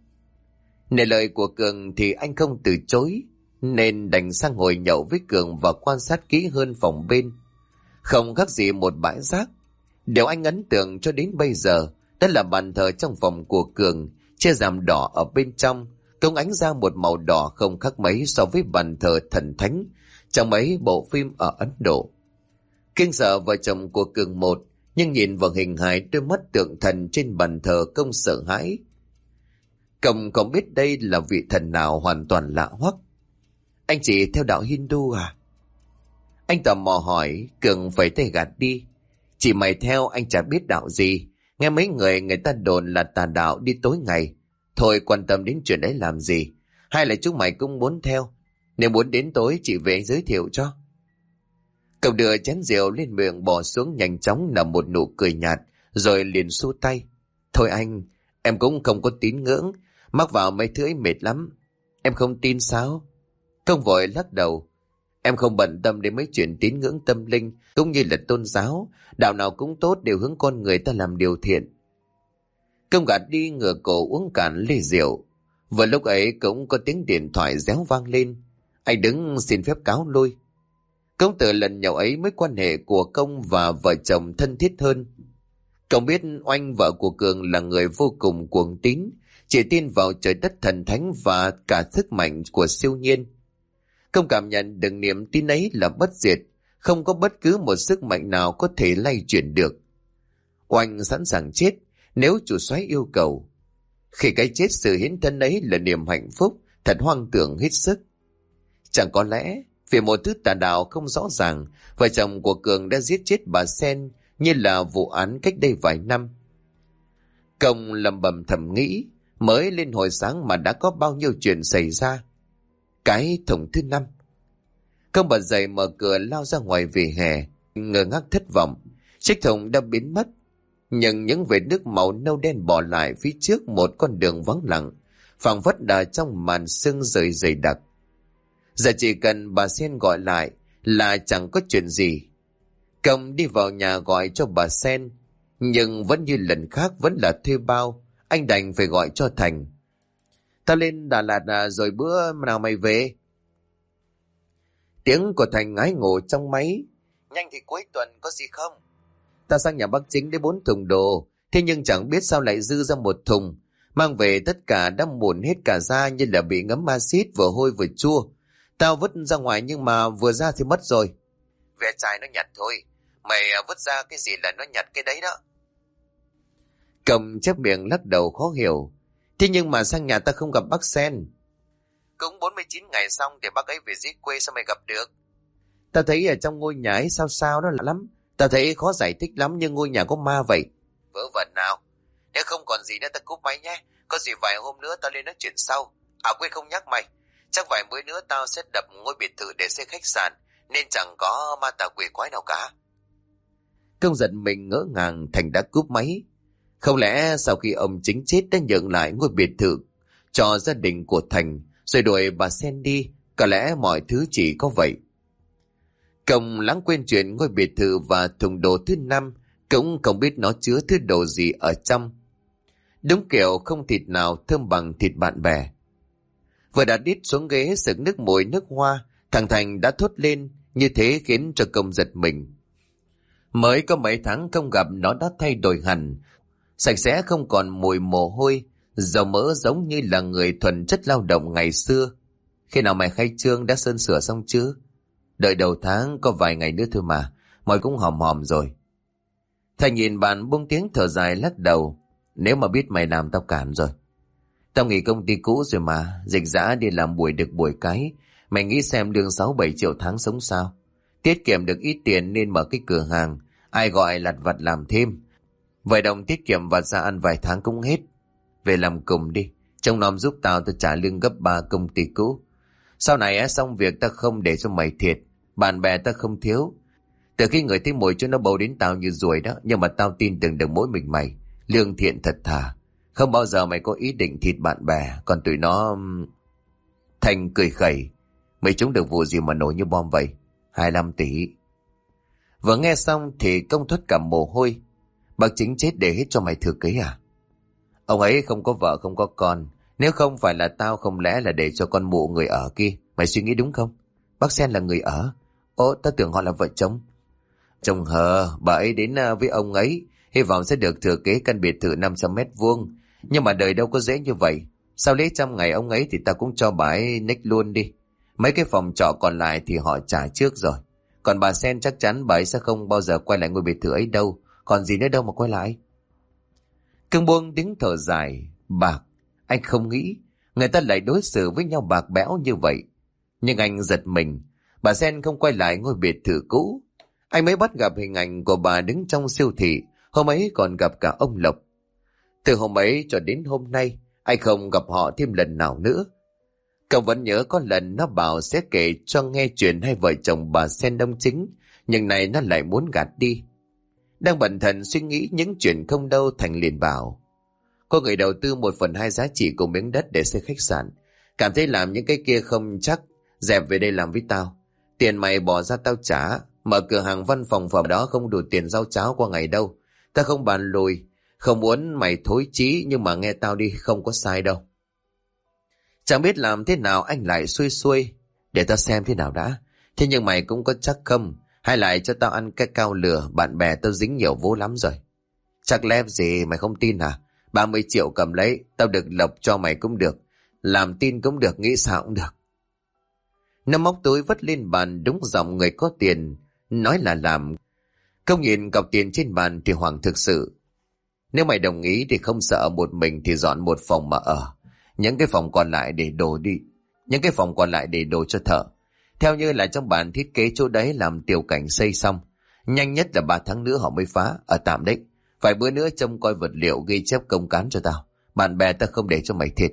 Nể lời của Cường thì anh không từ chối, nên đành sang ngồi nhậu với Cường và quan sát kỹ hơn phòng bên. Không khác gì một bãi rác. Điều anh ấn tượng cho đến bây giờ đó là bàn thờ trong phòng của Cường, chia ràm đỏ ở bên trong, công ánh ra một màu đỏ không khác mấy so với bàn thờ thần thánh trong mấy bộ phim ở Ấn Độ. Kinh sợ vợ chồng của Cường một, nhưng nhìn vào hình hài đôi mắt tượng thần trên bàn thờ Công sợ hãi. Công không biết đây là vị thần nào hoàn toàn lạ hoắc. Anh chị theo đạo Hindu à? Anh tò mò hỏi. Cường phải tay gạt đi. Chị mày theo, anh chả biết đạo gì. Nghe mấy người ta đồn là tà đạo đi tối ngày. Thôi quan tâm đến chuyện đấy làm gì? Hay là chúng mày cũng muốn theo? Nếu muốn đến tối chị về giới thiệu cho. Cậu đưa chén rượu lên miệng bỏ xuống nhanh chóng là một nụ cười nhạt, rồi liền xua tay. Thôi anh, em cũng không có tín ngưỡng, mắc vào mấy thứ ấy mệt lắm. Em không tin sao? Công vội lắc đầu. Em không bận tâm đến mấy chuyện tín ngưỡng tâm linh, cũng như là tôn giáo. Đạo nào cũng tốt, đều hướng con người ta làm điều thiện. Công gạt đi ngửa cổ uống cạn ly rượu. Vừa lúc ấy cũng có tiếng điện thoại réo vang lên. Anh đứng xin phép cáo lui. Công từ lần nhậu ấy mới quan hệ của Công và vợ chồng thân thiết hơn. Công biết Oanh vợ của Cường là người vô cùng cuồng tín, chỉ tin vào trời đất thần thánh và cả sức mạnh của siêu nhiên. Công cảm nhận được niềm tin ấy là bất diệt, không có bất cứ một sức mạnh nào có thể lay chuyển được. Oanh sẵn sàng chết nếu chủ soái yêu cầu. Khi cái chết sự hiến thân ấy là niềm hạnh phúc, thật hoang tưởng hết sức. Chẳng có lẽ vì một thứ tà đạo không rõ ràng, vợ chồng của Cường đã giết chết bà Sen như là vụ án cách đây vài năm. Công lầm bầm thầm nghĩ, mới lên hồi sáng mà đã có bao nhiêu chuyện xảy ra. Cái thùng thứ 5. Công bật dậy mở cửa lao ra ngoài vỉa hè, ngơ ngác thất vọng. Chiếc thùng đã biến mất, nhưng những vệt nước màu nâu đen bỏ lại phía trước một con đường vắng lặng, phảng phất đã trong màn sương rời dày đặc. Giờ chỉ cần bà Sen gọi lại là chẳng có chuyện gì. Công đi vào nhà gọi cho bà Sen, nhưng vẫn như lần khác vẫn là thuê bao. Anh đành phải gọi cho Thành. Tao lên Đà Lạt rồi bữa nào mày về? Tiếng của Thành ngái ngủ trong máy. Nhanh thì cuối tuần có gì không? Tao sang nhà bác Chính để 4 thùng đồ, thế nhưng chẳng biết sao lại dư ra 1 thùng. Mang về tất cả đã mùn hết cả ra như là bị ngấm axit, vừa hôi vừa chua. Tao vứt ra ngoài nhưng mà vừa ra thì mất rồi. Ve chai nó nhặt thôi, mày vứt ra cái gì là nó nhặt cái đấy đó. Công chép miệng lắc đầu khó hiểu. Thế nhưng mà sang nhà ta không gặp bác Sen. Cũng 49 ngày xong để bác ấy về dưới quê sao mày gặp được? Ta thấy ở trong ngôi nhà ấy sao sao đó lạ lắm. Ta thấy khó giải thích lắm, nhưng ngôi nhà có ma vậy. Vớ vẩn nào. Nếu không còn gì nữa ta cúp máy nhé. Có gì vài hôm nữa tao lên nói chuyện sau. À quên không nhắc mày, chắc vài bữa nữa tao sẽ đập ngôi biệt thự để xây khách sạn, nên chẳng có ma tà quỷ quái nào cả. Công giận mình ngỡ ngàng, Thành đã cúp máy. Không lẽ sau khi ông Chính chết đã nhượng lại ngôi biệt thự cho gia đình của Thành, rồi đuổi bà Sen đi? Có lẽ mọi thứ chỉ có vậy. Công lãng quên chuyện ngôi biệt thự và thùng đồ thứ 5, cũng không biết nó chứa thứ đồ gì ở trong. Đúng kiểu không thịt nào thơm bằng thịt bạn bè. Vừa đặt đít xuống ghế sực nước mùi nước hoa, thằng Thành đã thốt lên, như thế khiến cho Công giật mình. Mới có mấy tháng không gặp, nó đã thay đổi hẳn, sạch sẽ không còn mùi mồ hôi, dầu mỡ, giống như là người thuần chất lao động ngày xưa. Khi nào mày khai trương đã sơn sửa xong chưa? Đợi đầu tháng có vài ngày nữa thôi mà, mọi cũng hòm hòm rồi. Thành nhìn bạn buông tiếng thở dài lắc đầu. Nếu mà biết mày làm tao cản rồi. Tao nghỉ công ty cũ rồi mà, dịch dã đi làm buổi được buổi cái. Mày nghĩ xem lương 6-7 triệu tháng sống sao? Tiết kiệm được ít tiền nên mở cái cửa hàng. Ai gọi lặt vặt làm thêm. Vài đồng tiết kiệm vặt ra ăn vài tháng cũng hết. Về làm cùng đi. Trông nom giúp tao trả lương gấp 3 công ty cũ. Sau này xong việc tao không để cho mày thiệt. Bạn bè tao không thiếu. Từ khi người thấy mồi cho nó bầu đến tao như ruồi đó. Nhưng mà tao tin tưởng được mỗi mình mày. Lương thiện thật thà. Không bao giờ mày có ý định thịt bạn bè. Còn tụi nó... Thành cười khẩy. Mày trúng được vụ gì mà nổi như bom vậy? 25 tỷ. Vừa nghe xong thì Công thoát cả mồ hôi. Bác Chính chết để hết cho mày thừa kế à? Ông ấy không có vợ không có con. Nếu không phải là tao, không lẽ là để cho con mụ người ở kia. Mày suy nghĩ đúng không? Bác Sen là người ở. Ồ, tao tưởng họ là vợ chồng. Chồng hờ, bà ấy đến với ông ấy, hy vọng sẽ được thừa kế căn biệt thự 500 mét vuông. Nhưng mà đời đâu có dễ như vậy. Sau lễ 100 ngày ông ấy thì tao cũng cho bà ấy nick luôn đi. Mấy cái phòng trọ còn lại thì họ trả trước rồi. Còn bà Sen chắc chắn bà ấy sẽ không bao giờ quay lại ngôi biệt thự ấy đâu. Còn gì nữa đâu mà quay lại. Cương buông tiếng thở dài. Bạc, anh không nghĩ người ta lại đối xử với nhau bạc bẽo như vậy. Nhưng anh giật mình. Bà Sen không quay lại ngôi biệt thự cũ. Anh mới bắt gặp hình ảnh của bà đứng trong siêu thị. Hôm ấy còn gặp cả ông Lộc. Từ hôm ấy cho đến hôm nay, anh không gặp họ thêm lần nào nữa. Cậu vẫn nhớ có lần nó bảo sẽ kể cho nghe chuyện hai vợ chồng bà Sen đong chính, nhưng này nó lại muốn gạt đi. Đang bận thần suy nghĩ những chuyện không đâu, Thành liền bảo. Có người đầu tư 1/2 giá trị của miếng đất để xây khách sạn. Cảm thấy làm những cái kia không chắc, dẹp về đây làm với tao. Tiền mày bỏ ra tao trả. Mở cửa hàng văn phòng phẩm đó không đủ tiền rau cháo qua ngày đâu. Tao không bàn lùi. Không muốn mày thối chí, nhưng mà nghe tao đi, không có sai đâu. Chẳng biết làm thế nào anh lại xuôi xuôi. Để tao xem thế nào đã. Thế nhưng mày cũng có chắc không? Hay lại cho tao ăn cái cao lửa, bạn bè tao dính nhiều vô lắm rồi. Chắc lép gì mày không tin hả? 30 triệu cầm lấy, tao được lộc cho mày cũng được. Làm tin cũng được, nghĩ sao cũng được. Nó móc túi vất lên bàn, đúng giọng người có tiền. Nói là làm. Công nhìn cọc tiền trên bàn thì Hoàng thực sự. Nếu mày đồng ý thì không sợ một mình thì dọn một phòng mà ở. Những cái phòng còn lại để đồ đi. Những cái phòng còn lại để đồ cho thợ. Theo như là trong bản thiết kế chỗ đấy làm tiểu cảnh xây xong. Nhanh nhất là 3 tháng nữa họ mới phá. Ở tạm đấy. Vài bữa nữa trông coi vật liệu ghi chép công cán cho tao. Bạn bè tao không để cho mày thiệt.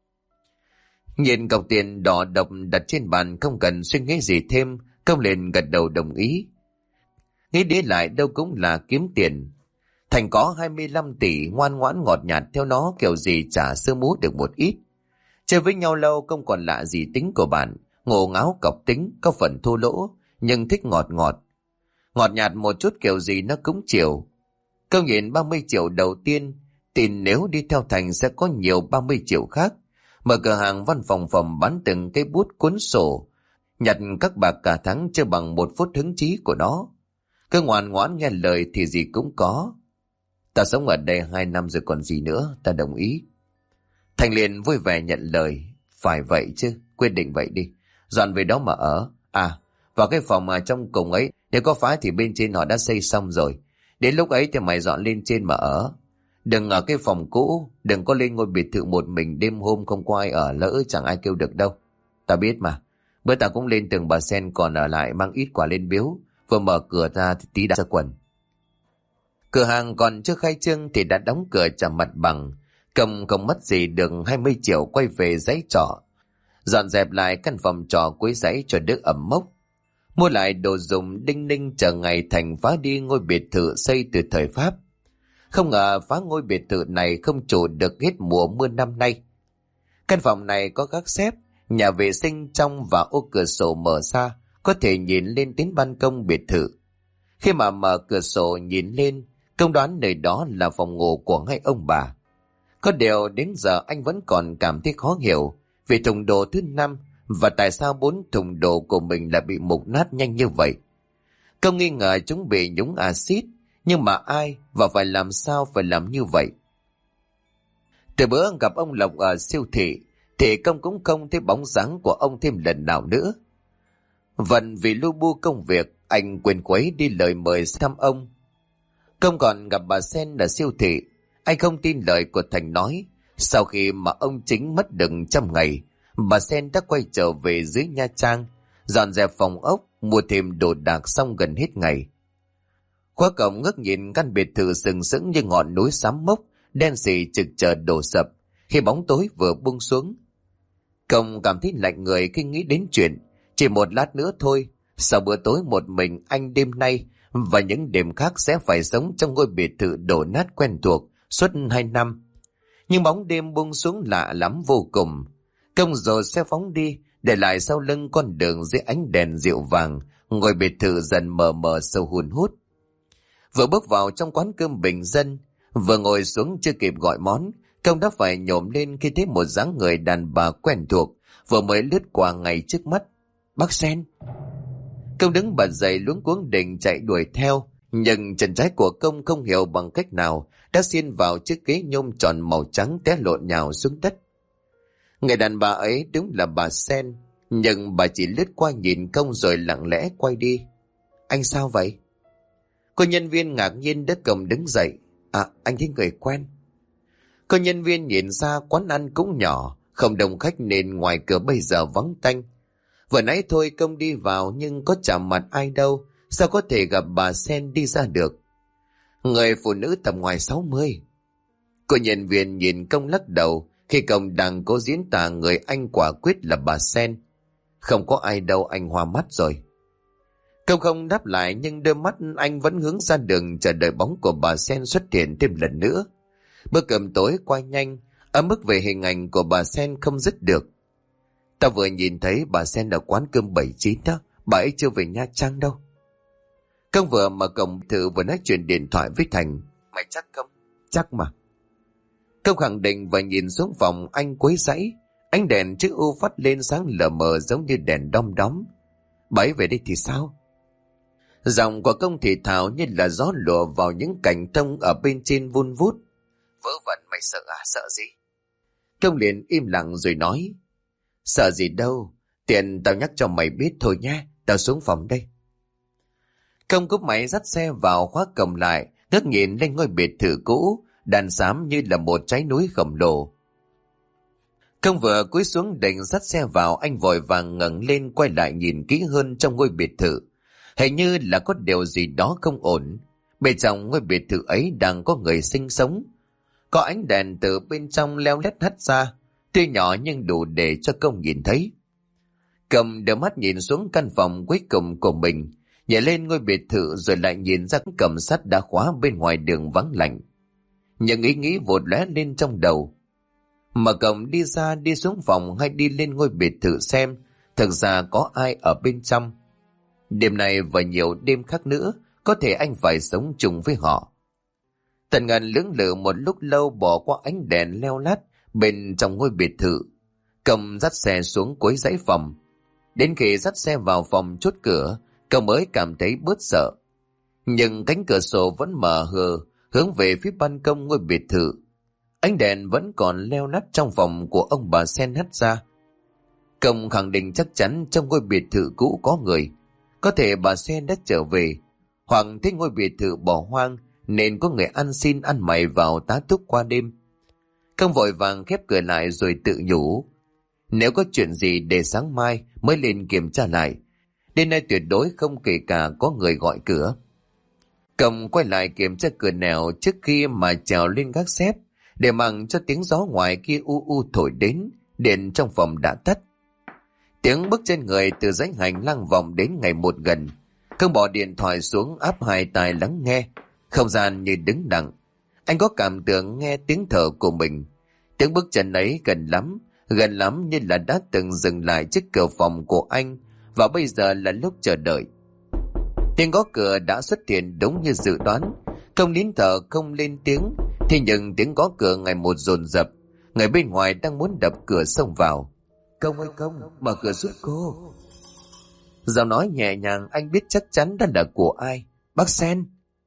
Nhìn cọc tiền đỏ độc đặt trên bàn, không cần suy nghĩ gì thêm. Công liền gật đầu đồng ý. Nghĩ đi lại đâu cũng là kiếm tiền. Thành có 25 tỷ, ngoan ngoãn ngọt nhạt theo nó, kiểu gì trả sơ mú được một ít. Chơi với nhau lâu không còn lạ gì tính của bạn. Ngổ ngáo cọc tính, có phần thua lỗ, nhưng thích ngọt ngọt. Ngọt nhạt một chút kiểu gì nó cũng chịu. Công nhìn 30 triệu đầu tiên, thì nếu đi theo Thành sẽ có nhiều 30 triệu khác. Mở cửa hàng văn phòng phẩm bán từng cái bút cuốn sổ. Nhặt các bạc cả tháng chưa bằng 1 phút hứng chí của nó. Cứ ngoan ngoãn nghe lời thì gì cũng có. Ta sống ở đây 2 năm rồi còn gì nữa, ta đồng ý. Thành liền vui vẻ nhận lời. Phải vậy chứ, quyết định vậy đi. Dọn về đó mà ở. À, vào cái phòng mà trong cùng ấy, nếu có phá thì bên trên họ đã xây xong rồi. Đến lúc ấy thì mày dọn lên trên mà ở. Đừng ở cái phòng cũ, đừng có lên ngôi biệt thự một mình đêm hôm không có ai ở, lỡ chẳng ai kêu được đâu. Ta biết mà, bữa ta cũng lên từng bà Sen còn ở lại mang ít quà lên biếu, vừa mở cửa ra thì tí đã ra quần. Cửa hàng còn chưa khai trương thì đã đóng cửa trả mặt bằng. Cầm không mất gì được 20 triệu quay về dãy trọ. Dọn dẹp lại căn phòng trọ cuối dãy cho đỡ ẩm mốc. Mua lại đồ dùng đinh ninh chờ ngày Thành phá đi ngôi biệt thự xây từ thời Pháp. Không ngờ phá ngôi biệt thự này không trụ được hết mùa mưa năm nay. Căn phòng này có gác xép, nhà vệ sinh trong và ô cửa sổ mở ra, có thể nhìn lên đến ban công biệt thự. Khi mà mở cửa sổ nhìn lên, Công đoán nơi đó là phòng ngủ của hai ông bà. Có điều đến giờ anh vẫn còn cảm thấy khó hiểu về thùng đồ thứ 5 và tại sao 4 thùng đồ của mình lại bị mục nát nhanh như vậy. Công nghi ngờ chúng bị nhúng axit, nhưng mà ai và phải làm sao phải làm như vậy. Từ bữa gặp ông Lộc ở siêu thị thì Công cũng không thấy bóng dáng của ông thêm lần nào nữa. Vẫn vì lu bu công việc, anh quên quấy đi lời mời thăm ông. Công còn gặp bà Sen ở siêu thị. Anh không tin lời của Thành nói. Sau khi mà ông Chính mất được 100 ngày, bà Sen đã quay trở về dưới Nha Trang, dọn dẹp phòng ốc, mua thêm đồ đạc xong gần hết ngày. Khóa cổng ngước nhìn căn biệt thự sừng sững như ngọn núi xám mốc, đen sì trực chờ đổ sập khi bóng tối vừa buông xuống. Công cảm thấy lạnh người khi nghĩ đến chuyện chỉ một lát nữa thôi, sau bữa tối một mình anh đêm nay và những đêm khác sẽ phải sống trong ngôi biệt thự đổ nát quen thuộc suốt 2 năm. Nhưng bóng đêm buông xuống lạ lắm vô cùng. Công rồi xe phóng đi, để lại sau lưng con đường dưới ánh đèn rượu vàng, ngôi biệt thự dần mờ mờ sâu hun hút. Vừa bước vào trong quán cơm bình dân, vừa ngồi xuống chưa kịp gọi món, Công đã phải nhổm lên khi thấy một dáng người đàn bà quen thuộc vừa mới lướt qua ngay trước mắt. Bác Sen. Công đứng bật dậy luống cuống định chạy đuổi theo, nhưng chân trái của Công không hiểu bằng cách nào đã xiên vào chiếc ghế nhôm tròn màu trắng té lộn nhào xuống đất. Người đàn bà ấy đúng là bà Sen, nhưng bà chỉ lướt qua nhìn Công rồi lặng lẽ quay đi. Anh sao vậy? Cô nhân viên ngạc nhiên đỡ Công đứng dậy. À, anh thấy người quen. Cô nhân viên nhìn ra quán ăn cũng nhỏ, không đông khách nên ngoài cửa bây giờ vắng tanh. Vừa nãy thôi Công đi vào nhưng có chạm mặt ai đâu, sao có thể gặp bà Sen đi ra được? Người phụ nữ tầm ngoài 60. Cô nhân viên nhìn Công lắc đầu khi Công đang cố diễn tả người anh quả quyết là bà Sen. Không có ai đâu, anh hoa mắt rồi. Công không đáp lại nhưng đôi mắt anh vẫn hướng ra đường chờ đợi bóng của bà Sen xuất hiện thêm lần nữa. Bữa cơm tối qua nhanh, ấm ức về hình ảnh của bà Sen không dứt được. Ta vừa nhìn thấy bà Sen ở quán cơm 79 đó, bà ấy chưa về Nha Trang đâu. Công vừa mở cổng thử vừa nói chuyện điện thoại với Thành. Mày chắc không? Chắc mà. Công khẳng định và nhìn xuống phòng anh quấy rẫy. Ánh đèn chiếc u phát lên sáng lờ mờ giống như đèn đom đóm. Bà ấy về đây thì sao? Giọng của Công thì thào như là gió lùa vào những cành thông ở bên trên vun vút. Vớ vẩn mày sợ à? Sợ gì? Công liền im lặng rồi nói. Sợ gì đâu, tiện tao nhắc cho mày biết thôi nha, tao xuống phòng đây. Công cúp máy dắt xe vào khóa cổng lại, ngước nhìn lên ngôi biệt thự cũ, đàn xám như là một trái núi khổng lồ. Công vừa cúi xuống định dắt xe vào, anh vội vàng ngẩng lên quay lại nhìn kỹ hơn trong ngôi biệt thự. Hình như là có điều gì đó không ổn. Bên trong ngôi biệt thự ấy đang có người sinh sống. Có ánh đèn từ bên trong leo lét hắt ra, tuy nhỏ nhưng đủ để cho Công nhìn thấy. Công đưa mắt nhìn xuống căn phòng cuối cùng của mình, nhảy lên ngôi biệt thự rồi lại nhìn ra cổng sắt đã khóa bên ngoài đường vắng lạnh. Những ý nghĩ vụt lóe lên trong đầu. Mà Công đi ra đi xuống phòng hay đi lên ngôi biệt thự xem thực ra có ai ở bên trong. Đêm này và nhiều đêm khác nữa có thể anh phải sống chung với họ. Tần Ngân lưỡng lự một lúc lâu bỏ qua ánh đèn leo lát bên trong ngôi biệt thự. Công dắt xe xuống cuối dãy phòng. Đến khi dắt xe vào phòng chốt cửa, Công mới cảm thấy bớt sợ. Nhưng cánh cửa sổ vẫn mở hờ hướng về phía ban công ngôi biệt thự. Ánh đèn vẫn còn leo lắt trong phòng của ông bà Sen hắt ra. Công khẳng định chắc chắn trong ngôi biệt thự cũ có người. Có thể bà Sen đã trở về, hoặc thấy ngôi biệt thự bỏ hoang nên có người ăn xin ăn mày vào tá túc qua đêm. Công vội vàng khép cửa lại rồi tự nhủ. Nếu có chuyện gì để sáng mai mới lên kiểm tra lại. Đêm nay tuyệt đối không kể cả có người gọi cửa. Công quay lại kiểm tra cửa nẻo trước khi mà trèo lên gác xếp, để mặc cho tiếng gió ngoài kia u u thổi đến, điện trong phòng đã tắt. Tiếng bước chân người từ dãy hành lang vọng đến ngày một gần. Công bỏ điện thoại xuống áp hai tai lắng nghe. Không gian như đứng đặng. Anh có cảm tưởng nghe tiếng thở của mình. Tiếng bước chân ấy gần lắm như là đã từng dừng lại trước cửa phòng của anh, và bây giờ là lúc chờ đợi. Tiếng gõ cửa đã xuất hiện đúng như dự đoán. Công nín thở không lên tiếng, thế nhưng tiếng gõ cửa ngày một dồn dập. Người bên ngoài đang muốn đập cửa xông vào. Công ơi Công, mở cửa giúp cô. Giọng nói nhẹ nhàng anh biết chắc chắn đó là của ai. Bác Sen.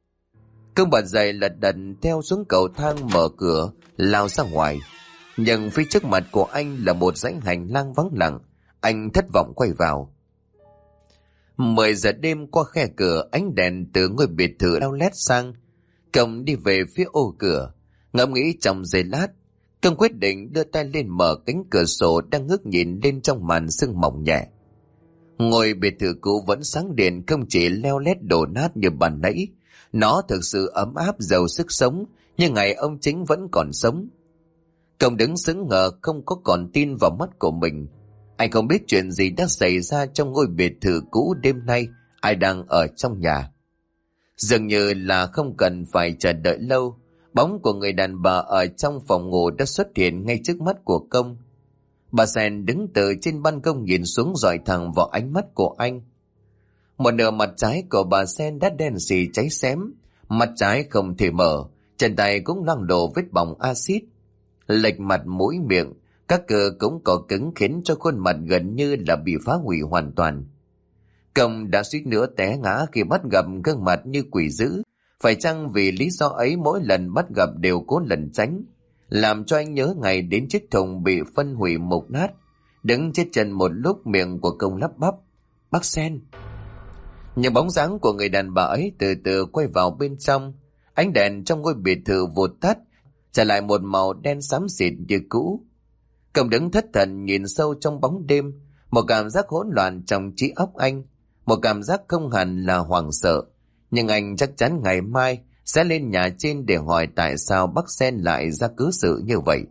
Công bật dậy lật đật theo xuống cầu thang mở cửa, lao ra ngoài. Nhưng phía trước mặt của anh là một dãy hành lang vắng lặng. Anh thất vọng quay vào. 10 giờ đêm, qua khe cửa, ánh đèn từ ngôi biệt thự leo lét sang. Công đi về phía ô cửa, ngẫm nghĩ trong giây lát, Công quyết định đưa tay lên mở cánh cửa sổ đang ngước nhìn lên trong màn sương mỏng nhẹ. Ngôi biệt thự cũ vẫn sáng đèn, không chỉ leo lét đổ nát như ban nãy, nó thực sự ấm áp giàu sức sống, như ngày ông chính vẫn còn sống. Công đứng sững ngờ, không có còn tin vào mắt của mình. Anh không biết chuyện gì đã xảy ra trong ngôi biệt thự cũ đêm nay, ai đang ở trong nhà. Dường như là không cần phải chờ đợi lâu, bóng của người đàn bà ở trong phòng ngủ đã xuất hiện ngay trước mắt của Công. Bà Sen đứng từ trên ban công nhìn xuống, dọi thẳng vào ánh mắt của anh. Một nửa mặt trái của bà Sen đã đen xì cháy xém, mặt trái không thể mở, chân tay cũng loang đổ vết bỏng axit. Lệch mặt mũi miệng, các cơ cũng cỏ cứng khiến cho khuôn mặt gần như là bị phá hủy hoàn toàn. Công đã suýt nữa té ngã khi bắt gặp gương mặt như quỷ dữ. Phải chăng vì lý do ấy mỗi lần bắt gặp đều cố lẩn tránh, làm cho anh nhớ ngày đến chiếc thùng bị phân hủy mục nát. Đứng chết chân một lúc, miệng của Công lắp bắp: "Bác Sen." Nhưng bóng dáng của người đàn bà ấy từ từ quay vào bên trong. Ánh đèn trong ngôi biệt thự vụt tắt, trở lại một màu đen xám xịt như cũ. Công đứng thất thần nhìn sâu trong bóng đêm, một cảm giác hỗn loạn trong trí óc anh, một cảm giác không hẳn là hoảng sợ, nhưng anh chắc chắn ngày mai sẽ lên nhà trên để hỏi tại sao bác Sen lại ra cớ sự như vậy.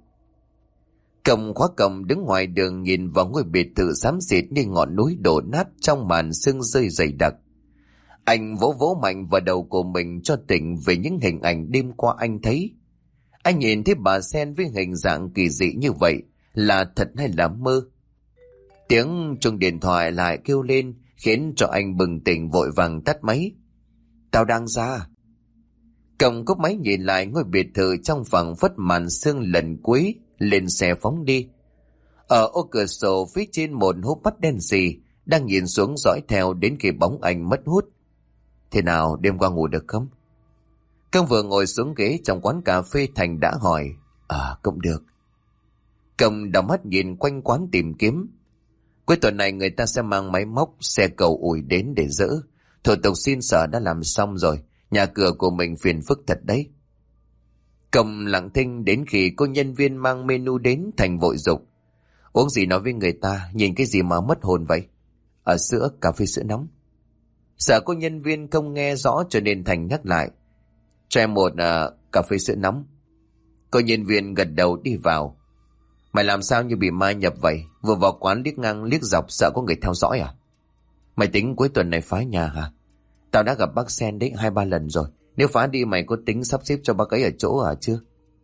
Công khóa cổng đứng ngoài đường nhìn vào ngôi biệt thự xám xịt như ngọn núi đổ nát trong màn sương rơi dày đặc. Anh vỗ vỗ mạnh vào đầu của mình cho tỉnh về những hình ảnh đêm qua anh thấy. Anh nhìn thấy bà Sen với hình dạng kỳ dị như vậy, là thật hay là mơ? Tiếng chuông điện thoại lại kêu lên khiến cho anh bừng tỉnh, vội vàng tắt máy. "Tao đang ra." Công cúp máy nhìn lại ngôi biệt thự trong phẳng phất màn sương lần cuối, lên xe phóng đi. Ở ô cửa sổ phía trên một hốc mắt đen sì đang nhìn xuống dõi theo đến khi bóng anh mất hút. "Thế nào, đêm qua ngủ được không?" Công vừa ngồi xuống ghế trong quán cà phê, Thành đã hỏi. Cũng được." Công đảo mắt nhìn quanh quán tìm kiếm. "Cuối tuần này người ta sẽ mang máy móc, xe cầu ủi đến để dỡ. Thủ tục xin sở đã làm xong rồi. Nhà cửa của mình phiền phức thật đấy." Công lặng thinh đến khi cô nhân viên mang menu đến, Thành vội dục: "Uống gì nói với người ta, nhìn cái gì mà mất hồn vậy?" Sữa, cà phê sữa nóng." Sợ cô nhân viên không nghe rõ cho nên Thành nhắc lại: "Cho em một cà phê sữa nóng." Cô nhân viên gật đầu đi vào. "Mày làm sao như bị ma nhập vậy? Vừa vào quán liếc ngang liếc dọc sợ có người theo dõi à? Mày tính cuối tuần này phá nhà hả? Tao đã gặp bác Sen đấy 2-3 lần rồi. Nếu phá đi mày có tính sắp xếp cho bác ấy ở chỗ à chưa?"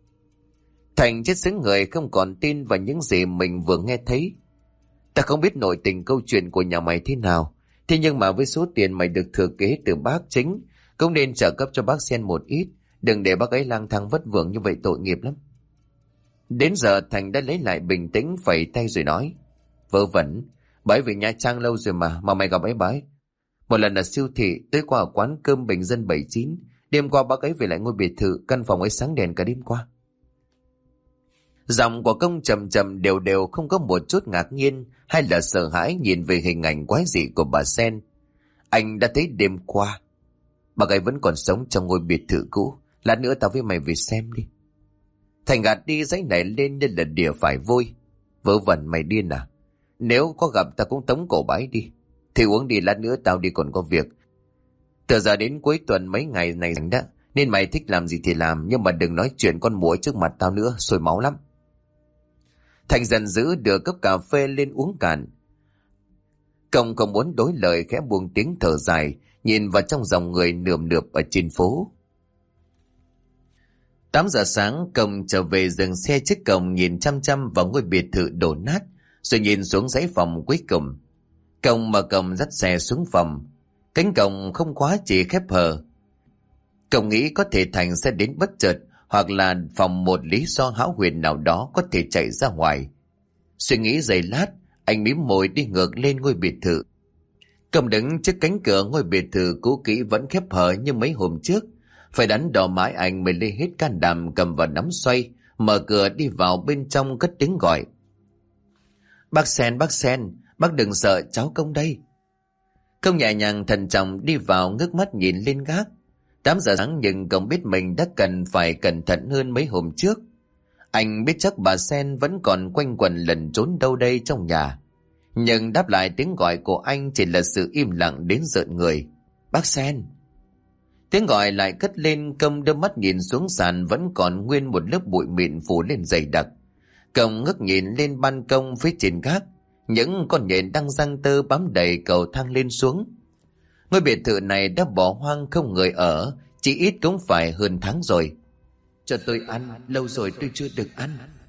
Thành chết sững người, không còn tin vào những gì mình vừa nghe thấy. "Ta không biết nội tình câu chuyện của nhà mày thế nào, thế nhưng mà với số tiền mày được thừa kế từ bác chính, cũng nên trợ cấp cho bác Sen một ít. Đừng để bác ấy lang thang vất vưởng như vậy, tội nghiệp lắm." Đến giờ Thành đã lấy lại bình tĩnh, phẩy tay rồi nói: "Vớ vẩn, bà ấy về Nha Trang lâu rồi mà mày gặp ấy bà ấy. Một lần ở siêu thị, tới qua ở quán cơm bình dân 79, đêm qua bác ấy về lại ngôi biệt thự, căn phòng ấy sáng đèn cả đêm qua." Giọng của Công trầm trầm đều đều, không có một chút ngạc nhiên hay là sợ hãi nhìn về hình ảnh quái dị của bà Sen. Anh đã thấy đêm qua bà ấy vẫn còn sống trong ngôi biệt thự cũ. Lát nữa tao với mày về xem đi. Thành gạt đi giấy này lên như là đỉa phải vôi. "Vớ vẩn, mày điên à? Nếu có gặp tao cũng tống cổ bà ấy đi. Thì uống đi, lát nữa tao đi còn có việc. Từ giờ đến cuối tuần mấy ngày này rảnh đó, nên mày thích làm gì thì làm, nhưng mà đừng nói chuyện con muỗi trước mặt tao nữa, sôi máu lắm." Thành giận dữ đưa cốc cà phê lên uống cạn. Công không muốn đối lời, khẽ buông tiếng thở dài, nhìn vào trong dòng người nườm nượp ở trên phố. 8 giờ sáng, Công trở về dừng xe trước cổng, nhìn chăm chăm vào ngôi biệt thự đổ nát, rồi nhìn xuống dãy phòng cuối cùng. Công mở cổng dắt xe xuống phòng. Cánh cổng không khóa, chỉ khép hờ. Công nghĩ có thể Thành sẽ đến bất chợt, hoặc là phòng một lý do hão huyền nào đó có thể chạy ra ngoài. Suy nghĩ giây lát, anh mím môi đi ngược lên ngôi biệt thự. Công đứng trước cánh cửa ngôi biệt thự cũ kỹ vẫn khép hờ như mấy hôm trước. Phải đắn đo mãi anh mới lấy hết can đảm cầm vào nắm xoay, mở cửa đi vào bên trong, cất tiếng gọi: "Bác Sen, bác Sen, bác đừng sợ, cháu Công đây." Công nhẹ nhàng thận trọng đi vào, ngước mắt nhìn lên gác. 8 giờ sáng nhưng công biết mình đã cần phải cẩn thận hơn mấy hôm trước. Anh biết chắc bà Sen vẫn còn quanh quẩn lẩn trốn đâu đây trong nhà. Nhưng đáp lại tiếng gọi của anh chỉ là sự im lặng đến rợn người. Bác Sen. Tiếng gọi lại cất lên. Công đưa mắt nhìn xuống sàn, vẫn còn nguyên một lớp bụi mịn phủ lên dày đặc. Công ngước nhìn lên ban công phía trên gác. Những con nhện đang giăng tơ bám đầy cầu thang lên xuống. Ngôi biệt thự này đã bỏ hoang không người ở, chỉ ít cũng phải hơn tháng rồi. Cho tôi ăn, lâu rồi tôi chưa được ăn.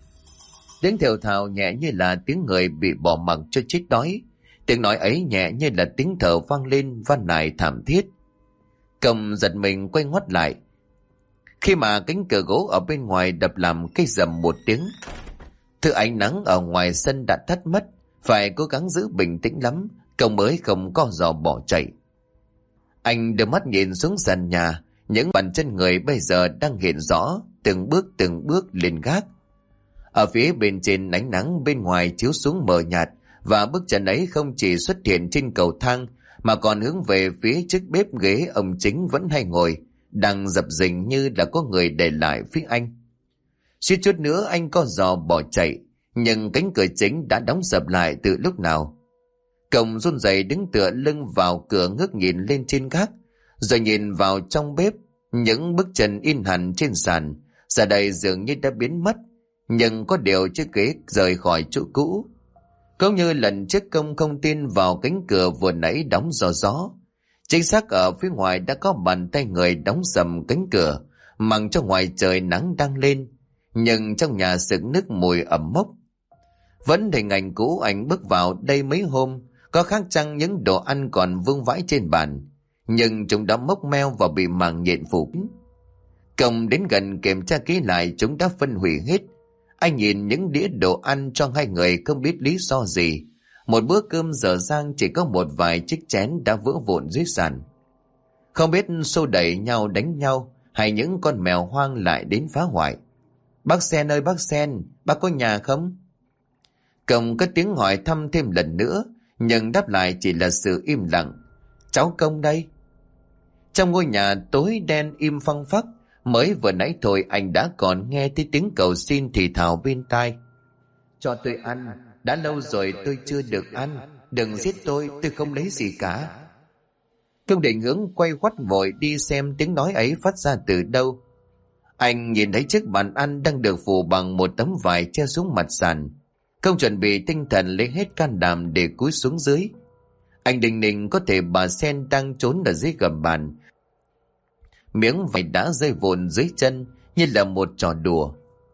Tiếng thều thào nhẹ như là tiếng người bị bỏ mặc cho chết đói. Tiếng nói ấy nhẹ như là tiếng thở vang lên van nài thảm thiết. Công giật mình quay ngoắt lại, khi mà cánh cửa gỗ ở bên ngoài đập làm cái rầm một tiếng. Thứ ánh nắng ở ngoài sân đã tắt mất. Phải cố gắng giữ bình tĩnh lắm, Công mới không co giò bỏ chạy. Anh đưa mắt nhìn xuống sàn nhà. Những bàn chân người bây giờ đang hiện rõ, từng bước lên gác. Ở phía bên trên, ánh nắng bên ngoài chiếu xuống mờ nhạt, và bước chân ấy không chỉ xuất hiện trên cầu thang mà còn hướng về phía chiếc bếp ghế ông chính vẫn hay ngồi, đang dập dình như là có người để lại phía anh. Suýt chút nữa anh co giò bỏ chạy, nhưng cánh cửa chính đã đóng sập lại từ lúc nào. Công run rẩy đứng tựa lưng vào cửa, ngước nhìn lên trên gác, rồi nhìn vào trong bếp. Những bước chân in hẳn trên sàn giờ đây dường như đã biến mất, nhưng có điều chiếc ghế rời khỏi chỗ cũ. Cũng như lần trước Công không tin vào cánh cửa vừa nãy đóng do gió. Chính xác ở phía ngoài đã có bàn tay người đóng sầm cánh cửa, mặc cho ngoài trời nắng đang lên, nhưng trong nhà sực nức mùi ẩm mốc. Vẫn hình ảnh cũ anh bước vào đây mấy hôm, có khác chăng những đồ ăn còn vương vãi trên bàn, nhưng chúng đã mốc meo và bị màng nhện phủ. Công đến gần kiểm tra kỹ lại, chúng đã phân hủy hết. Anh nhìn những đĩa đồ ăn cho hai người không biết lý do gì. Một bữa cơm dở dang chỉ có một vài chiếc chén đã vỡ vụn dưới sàn. Không biết xô đẩy nhau đánh nhau hay những con mèo hoang lại đến phá hoại. Bác Sen ơi bác Sen, bác có nhà không? Công cất tiếng hỏi thăm thêm lần nữa, nhưng đáp lại chỉ là sự im lặng. Cháu Công đây. Trong ngôi nhà tối đen im phăng phắc, mới vừa nãy thôi anh đã còn nghe thấy tiếng cầu xin thì thào bên tai. Cho tôi ăn, đã lâu rồi tôi chưa được ăn, đừng giết tôi không lấy gì cả. Công định hướng quay quắt vội đi xem tiếng nói ấy phát ra từ đâu. Anh nhìn thấy chiếc bàn ăn đang được phủ bằng một tấm vải che xuống mặt sàn. Công chuẩn bị tinh thần lấy hết can đảm để cúi xuống dưới. Anh định ninh có thể bà Sen đang trốn ở dưới gầm bàn. Miếng vải đã rơi vụn dưới chân như là một trò đùa.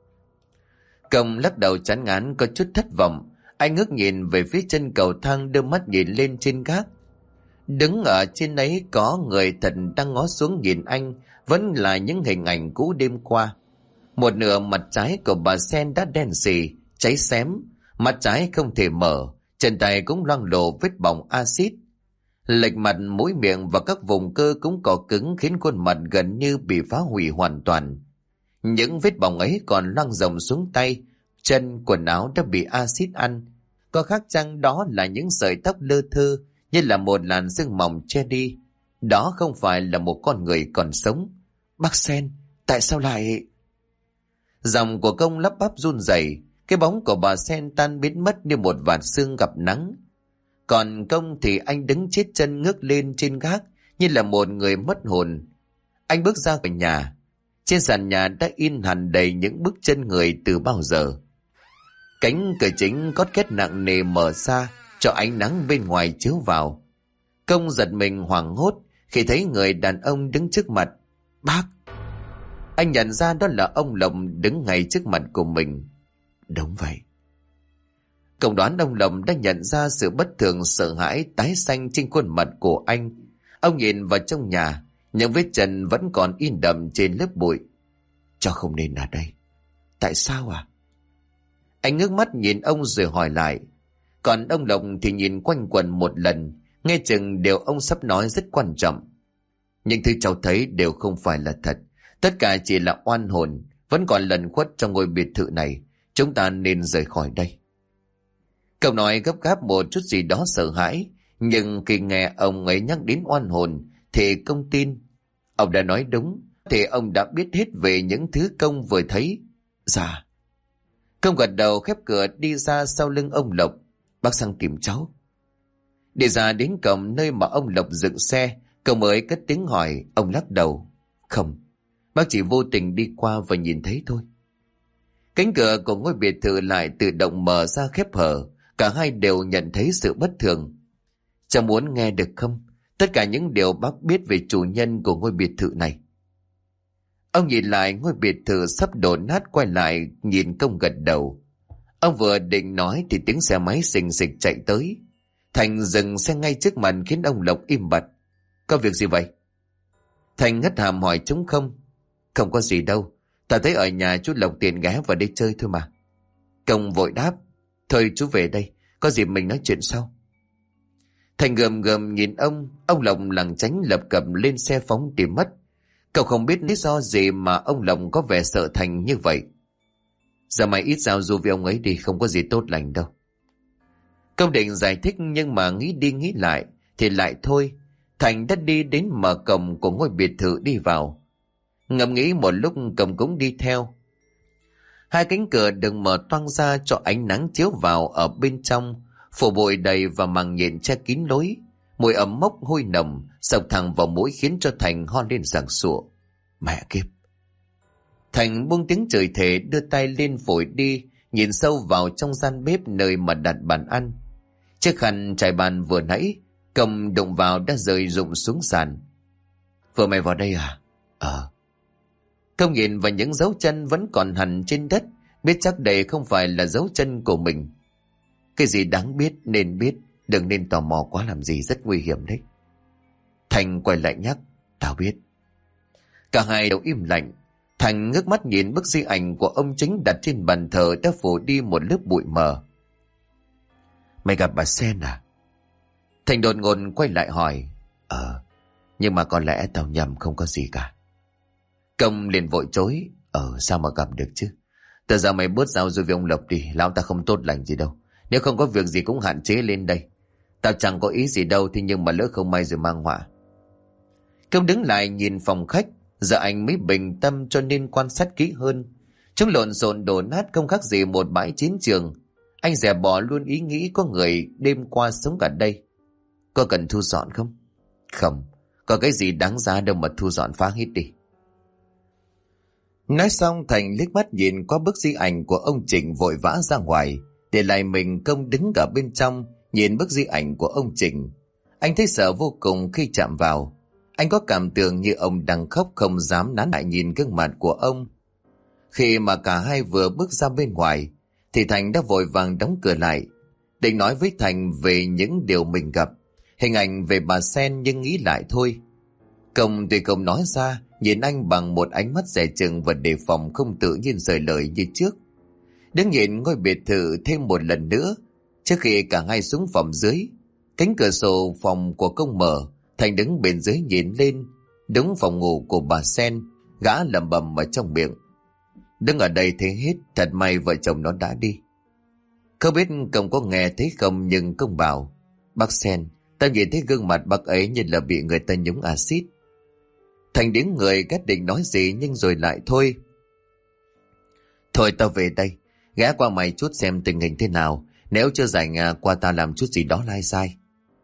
Công lắc đầu chán ngán, có chút thất vọng. Anh ngước nhìn về phía chân cầu thang, đưa mắt nhìn lên trên gác. Đứng ở trên ấy có người thật đang ngó xuống nhìn anh, vẫn là những hình ảnh cũ đêm qua. Một nửa mặt trái của bà Sen đã đen xì, cháy xém, mặt trái không thể mở, chân tay cũng loang lổ vết bỏng axit. Lệch mặt, mũi miệng và các vùng cơ cũng cỏ cứng khiến khuôn mặt gần như bị phá hủy hoàn toàn. Những vết bỏng ấy còn loang rộng xuống tay, chân, quần áo đã bị axit ăn. Có khác chăng đó là những sợi tóc lơ thơ như là một làn sương mỏng che đi. Đó không phải là một con người còn sống. Bác Sen, tại sao lại... Giọng của Công lắp bắp run rẩy. Cái bóng của bà Sen tan biến mất như một vạt sương gặp nắng. Còn Công thì anh đứng chết chân ngước lên trên gác như là một người mất hồn. Anh bước ra khỏi nhà. Trên sàn nhà đã in hẳn đầy những bước chân người từ bao giờ. Cánh cửa chính cót két nặng nề mở ra cho ánh nắng bên ngoài chiếu vào. Công giật mình hoảng hốt khi thấy người đàn ông đứng trước mặt. Bác! Anh nhận ra đó là ông Lộc đứng ngay trước mặt của mình. Đúng vậy. Công đoán ông Lộc đã nhận ra sự bất thường, sợ hãi tái xanh trên khuôn mặt của anh. Ông nhìn vào trong nhà, những vết chân vẫn còn in đậm trên lớp bụi. Cho không nên ở đây. Tại sao à? Anh ngước mắt nhìn ông rồi hỏi lại. Còn ông Lộc thì nhìn quanh quần một lần, nghe chừng điều ông sắp nói rất quan trọng. Nhưng thứ cháu thấy đều không phải là thật. Tất cả chỉ là oan hồn, vẫn còn lẩn khuất trong ngôi biệt thự này. Chúng ta nên rời khỏi đây. Cậu nói gấp gáp một chút gì đó sợ hãi, Nhưng khi nghe ông ấy nhắc đến oan hồn thì công tin. Ông đã nói đúng, thì ông đã biết hết về những thứ Công vừa thấy. Dạ. Công gật đầu khép cửa đi ra sau lưng ông Lộc. Bác sang tìm cháu. Đi ra đến cổng nơi mà ông Lộc dựng xe, Công mới cất tiếng hỏi. Ông lắc đầu. Không, bác chỉ vô tình đi qua và nhìn thấy thôi. Cánh cửa của ngôi biệt thự lại tự động mở ra khép hở. Cả hai đều nhận thấy sự bất thường. Cháu muốn nghe được không? Tất cả những điều bác biết về chủ nhân của ngôi biệt thự này. Ông nhìn lại ngôi biệt thự sắp đổ nát, quay lại nhìn Công gật đầu. Ông vừa định nói thì tiếng xe máy xình xịch chạy tới. Thành dừng xe ngay trước mặt khiến ông Lộc im bặt. Có việc gì vậy? Thành ngất hàm hỏi trống không. Không có gì đâu. Ta thấy ở nhà chú Lộc tiền ghé vào đây chơi thôi mà. Công vội đáp. Thôi chú về đây. Có gì mình nói chuyện sau. Thành gầm gầm nhìn ông Lộc lảng tránh lập cập lên xe phóng đi mất. Cậu không biết lý do gì mà ông Lộc có vẻ sợ Thành như vậy. Giờ mày ít giao du với ông ấy đi, không có gì tốt lành đâu. Công định giải thích nhưng mà nghĩ đi nghĩ lại thì lại thôi. Thành đã đi đến mở cổng của ngôi biệt thự đi vào. Ngẫm nghĩ một lúc Công cũng đi theo. Hai cánh cửa đừng mở toang ra cho ánh nắng chiếu vào ở bên trong, phủ bụi đầy và màn nhện che kín lối. Mùi ẩm mốc hôi nồng sộc thẳng vào mũi khiến cho Thành ho lên sảng sụa. Mẹ kiếp! Thành buông tiếng chửi thề, đưa tay lên phổi đi, nhìn sâu vào trong gian bếp nơi mà đặt bàn ăn. Chiếc khăn trải bàn vừa nãy Công đụng vào đã rơi rụng xuống sàn. Vừa mày vào đây à? Công nhìn vào những dấu chân vẫn còn hằn trên đất, biết chắc đây không phải là dấu chân của mình. Cái gì đáng biết nên biết, đừng nên tò mò quá làm gì, rất nguy hiểm đấy. Thành quay lại nhắc. Tao biết. Cả hai đều im lặng. Thành ngước mắt nhìn bức di ảnh của ông Chính đặt trên bàn thờ đã phủ đi một lớp bụi mờ. Mày gặp bà Sen à? Thành đột ngột quay lại hỏi. Nhưng mà có lẽ tao nhầm, không có gì cả. Công liền vội chối. Sao mà gặp được chứ? Từ giờ mày bớt giao du với ông Lộc đi, lão ta không tốt lành gì đâu. Nếu không có việc gì cũng hạn chế lên đây. Tao chẳng có ý gì đâu, thế nhưng mà lỡ không may rồi mang họa. Công đứng lại nhìn phòng khách. Giờ anh mới bình tâm cho nên quan sát kỹ hơn. Chúng lộn xộn đổ nát không khác gì một bãi chiến trường. Anh dè bỏ luôn ý nghĩ có người đêm qua sống cả đây. Có cần thu dọn không? Không, có cái gì đáng giá đâu mà thu dọn phá hết đi. Nói xong Thành liếc mắt nhìn qua bức di ảnh của ông Trịnh vội vã ra ngoài, để lại mình Công đứng ở bên trong nhìn bức di ảnh của ông Trịnh. Anh thấy sợ vô cùng khi chạm vào. Anh có cảm tưởng như ông đang khóc, không dám nán lại nhìn gương mặt của ông. Khi mà cả hai vừa bước ra bên ngoài thì Thành đã vội vàng đóng cửa lại, định nói với Thành về những điều mình gặp, hình ảnh về bà Sen, nhưng nghĩ lại thôi. Công tuy không nói ra, nhìn anh bằng một ánh mắt dè chừng và đề phòng, không tự nhiên rời lời như trước. Đứng nhìn ngôi biệt thự thêm một lần nữa trước khi cả hai xuống phòng dưới. Cánh cửa sổ phòng của Công mở, Thành đứng bên dưới nhìn lên. Đúng phòng ngủ của bà Sen. Gã lẩm bẩm ở trong miệng. Đứng ở đây thấy hết, thật may vợ chồng nó đã đi. Không biết Công có nghe thấy không, nhưng Công bảo. Bác Sen, tao nhìn thấy gương mặt bác ấy như là bị người ta nhúng axit. Thành đến người ghét định nói gì nhưng rồi lại thôi. Thôi tao về đây, ghé qua mày chút xem tình hình thế nào. Nếu chưa rảnh qua tao làm chút gì đó lai sai.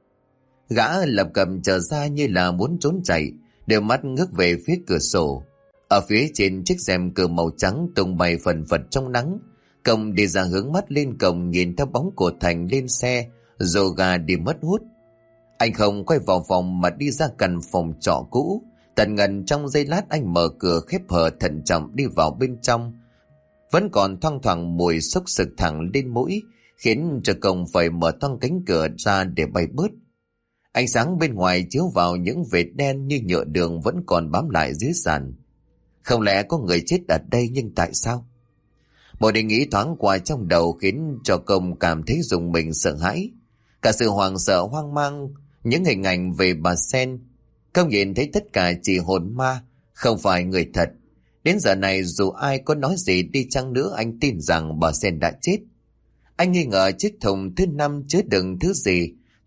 Gã lập cầm trở ra như là muốn trốn chạy, đều mắt ngước về phía cửa sổ. Ở phía trên chiếc rèm cửa màu trắng tung bay phần phật trong nắng. Công đi ra hướng mắt lên cổng, nhìn theo bóng của Thành lên xe rồi gà đi mất hút. Anh không quay vào phòng mà đi ra căn phòng trọ cũ. Tận ngần trong giây lát anh mở cửa khép hờ thận trọng đi vào bên trong. Vẫn còn thoang thoảng mùi xốc sực thẳng lên mũi, khiến cho Công phải mở toang cánh cửa ra để bay bớt. Ánh sáng bên ngoài chiếu vào những vệt đen như nhựa đường vẫn còn bám lại dưới sàn. Không lẽ có người chết ở đây, nhưng tại sao? Một ý nghĩ thoáng qua trong đầu khiến cho Công cảm thấy rùng mình sợ hãi. Cả sự hoảng sợ hoang mang, những hình ảnh về bà Sen. Công nhìn thấy tất cả chỉ hồn ma, không phải người thật. Đến giờ này dù ai có nói gì đi chăng nữa, anh tin rằng bà Sen đã chết. Anh nghi ngờ chiếc thùng thứ 5 chứa đựng thứ gì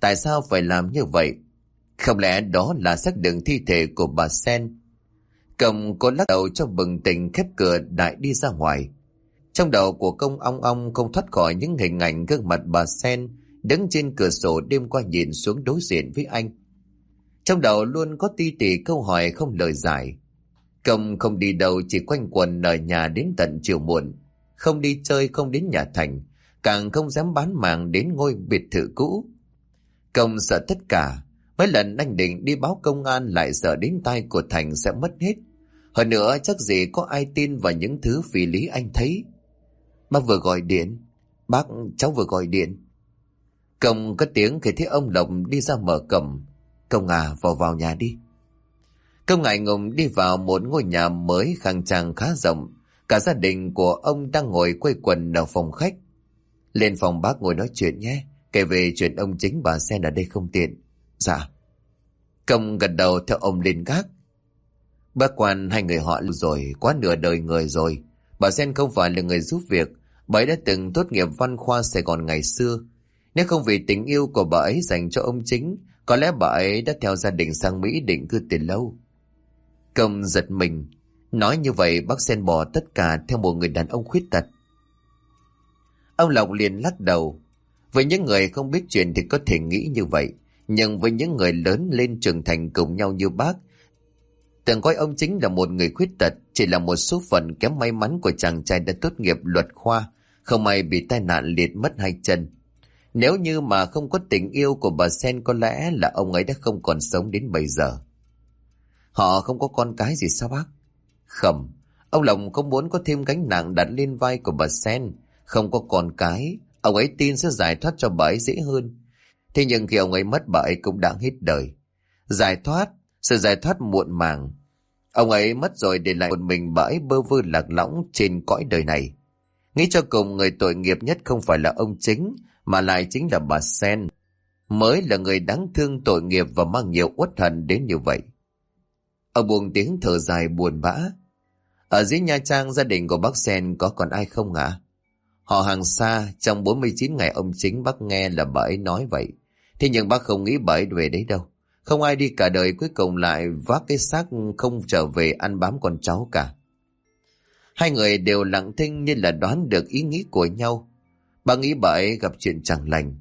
Tại sao phải làm như vậy? Không lẽ đó là xác định thi thể của bà Sen? Công có lắc đầu cho bừng tỉnh, khép cửa đại đi ra ngoài. Trong đầu của Công ong ong không thoát khỏi những hình ảnh gương mặt bà Sen đứng trên cửa sổ đêm qua nhìn xuống đối diện với anh. Trong đầu luôn có ti tỉ câu hỏi không lời giải. Công không đi đâu, chỉ quanh quẩn ở nhà đến tận chiều muộn. Không đi chơi, không đến nhà Thành, càng không dám bán màng đến ngôi biệt thự cũ. Công sợ tất cả. Mấy lần anh định đi báo công an lại sợ đến tai của Thành sẽ mất hết. Hơn nữa chắc gì có ai tin vào những thứ phi lý anh thấy. Bác vừa gọi điện. Bác, cháu vừa gọi điện. Công cất tiếng khi thấy ông Lộc đi ra mở cổng. Công à, vào nhà đi. Công ngại ngùng đi vào một ngôi nhà mới khang trang khá rộng. Cả gia đình của ông đang ngồi quây quần ở phòng khách. Lên phòng bác ngồi nói chuyện nhé. Kể về chuyện ông Chính bà Sen ở đây không tiện. Dạ. Công gật đầu theo ông lên gác. Bác quan hai người họ rồi, quá nửa đời người rồi. Bà Sen không phải là người giúp việc. Bà ấy đã từng tốt nghiệp văn khoa Sài Gòn ngày xưa. Nếu không vì tình yêu của bà ấy dành cho ông Chính, có lẽ bà ấy đã theo gia đình sang Mỹ định cư từ lâu. Công giật mình. Nói như vậy bác Sen bỏ tất cả theo một người đàn ông khuyết tật. Ông Lộc liền lắc đầu. Với những người không biết chuyện thì có thể nghĩ như vậy. Nhưng với những người lớn lên trưởng thành cùng nhau như bác, từng coi ông Chính là một người khuyết tật chỉ là một số phận kém may mắn của chàng trai đã tốt nghiệp luật khoa, không may bị tai nạn liệt mất hai chân. Nếu như mà không có tình yêu của bà Sen, có lẽ là ông ấy đã không còn sống đến bây giờ. Họ không có con cái gì sao bác? Không, ông Long không muốn có thêm gánh nặng đặt lên vai của bà Sen. Không có con cái, ông ấy tin sẽ giải thoát cho bà ấy dễ hơn. Thế nhưng khi ông ấy mất, bà ấy cũng đã hết đời. Sự giải thoát muộn màng. Ông ấy mất rồi để lại một mình bà ấy bơ vơ lạc lõng trên cõi đời này. Nghĩ cho cùng, người tội nghiệp nhất không phải là ông Chính, mà lại chính là bà Sen, mới là người đáng thương, tội nghiệp và mang nhiều uất hận đến như vậy. Ông buông tiếng thở dài buồn bã. Ở dưới Nha Trang, gia đình của bác Sen có còn ai không ạ? Họ hàng xa, trong 49 ngày ông Chính bác nghe là bà ấy nói vậy. Thế nhưng bác không nghĩ bà ấy về đấy đâu. Không ai đi cả đời cuối cùng lại vác cái xác không trở về ăn bám con cháu cả. Hai người đều lặng thinh như là đoán được ý nghĩ của nhau. Bà nghĩ bà ấy gặp chuyện chẳng lành.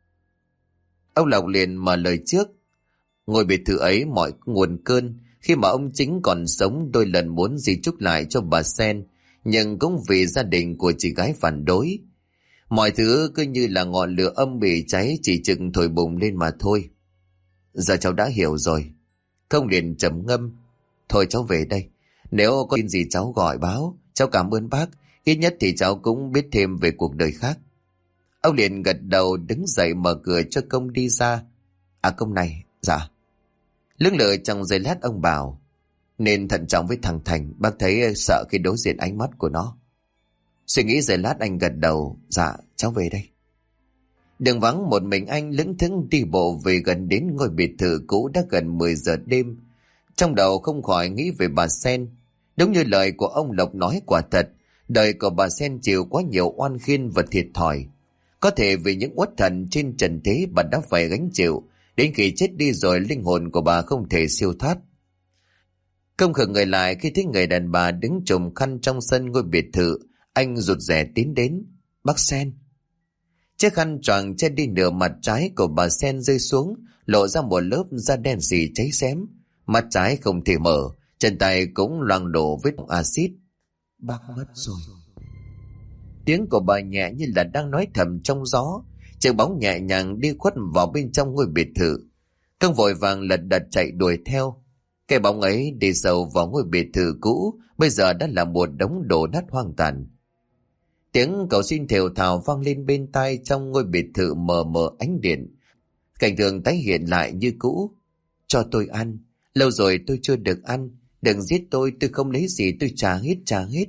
Ông Lộc liền mở lời trước. Ngôi biệt thự ấy mọi nguồn cơn. Khi mà ông Chính còn sống, đôi lần muốn di chúc lại cho bà Sen, nhưng cũng vì gia đình của chị gái phản đối. Mọi thứ cứ như là ngọn lửa âm bị cháy, chỉ chừng thổi bùng lên mà thôi. Giờ cháu đã hiểu rồi. Công liền trầm ngâm. Thôi cháu về đây. Nếu có tin gì cháu gọi báo. Cháu cảm ơn bác. Ít nhất thì cháu cũng biết thêm về cuộc đời khác. Ông liền gật đầu đứng dậy mở cửa cho Công đi ra. À, Công này. Dạ. Lưỡng lự trong giây lát ông bảo. Nên thận trọng với thằng Thành. Bác thấy sợ khi đối diện ánh mắt của nó. Suy nghĩ giây lát anh gật đầu. Dạ, cháu về đây. Đường vắng một mình anh lững thững đi bộ về gần đến ngôi biệt thự cũ đã gần 10 giờ đêm. Trong đầu không khỏi nghĩ về bà Sen. Đúng như lời của ông Lộc nói, quả thật, đời của bà Sen chịu quá nhiều oan khiên và thiệt thòi. Có thể vì những uất hận trên trần thế bà đã phải gánh chịu, đến khi chết đi rồi linh hồn của bà không thể siêu thoát. Công khựng người lại khi thấy người đàn bà đứng trùm khăn trong sân ngôi biệt thự. Anh rụt rè tiến đến. Bác Sen. Chiếc khăn choàng che đi nửa mặt trái của bà Sen rơi xuống, lộ ra một lớp da đen xì cháy xém. Mặt trái không thể mở, chân tay cũng loang đổ vết axit. Bác mất rồi. Tiếng của bà nhẹ như là đang nói thầm trong gió. Chiếc bóng nhẹ nhàng đi khuất vào bên trong ngôi biệt thự. Công vội vàng lật đật chạy đuổi theo. Cái bóng ấy đi sâu vào ngôi biệt thự cũ, bây giờ đã là một đống đổ nát hoang tàn. Tiếng cầu xin thều thào vang lên bên tai trong ngôi biệt thự mờ mờ ánh điện. Cảnh tượng tái hiện lại như cũ. Cho tôi ăn, lâu rồi tôi chưa được ăn. Đừng giết tôi không lấy gì, tôi trả hết.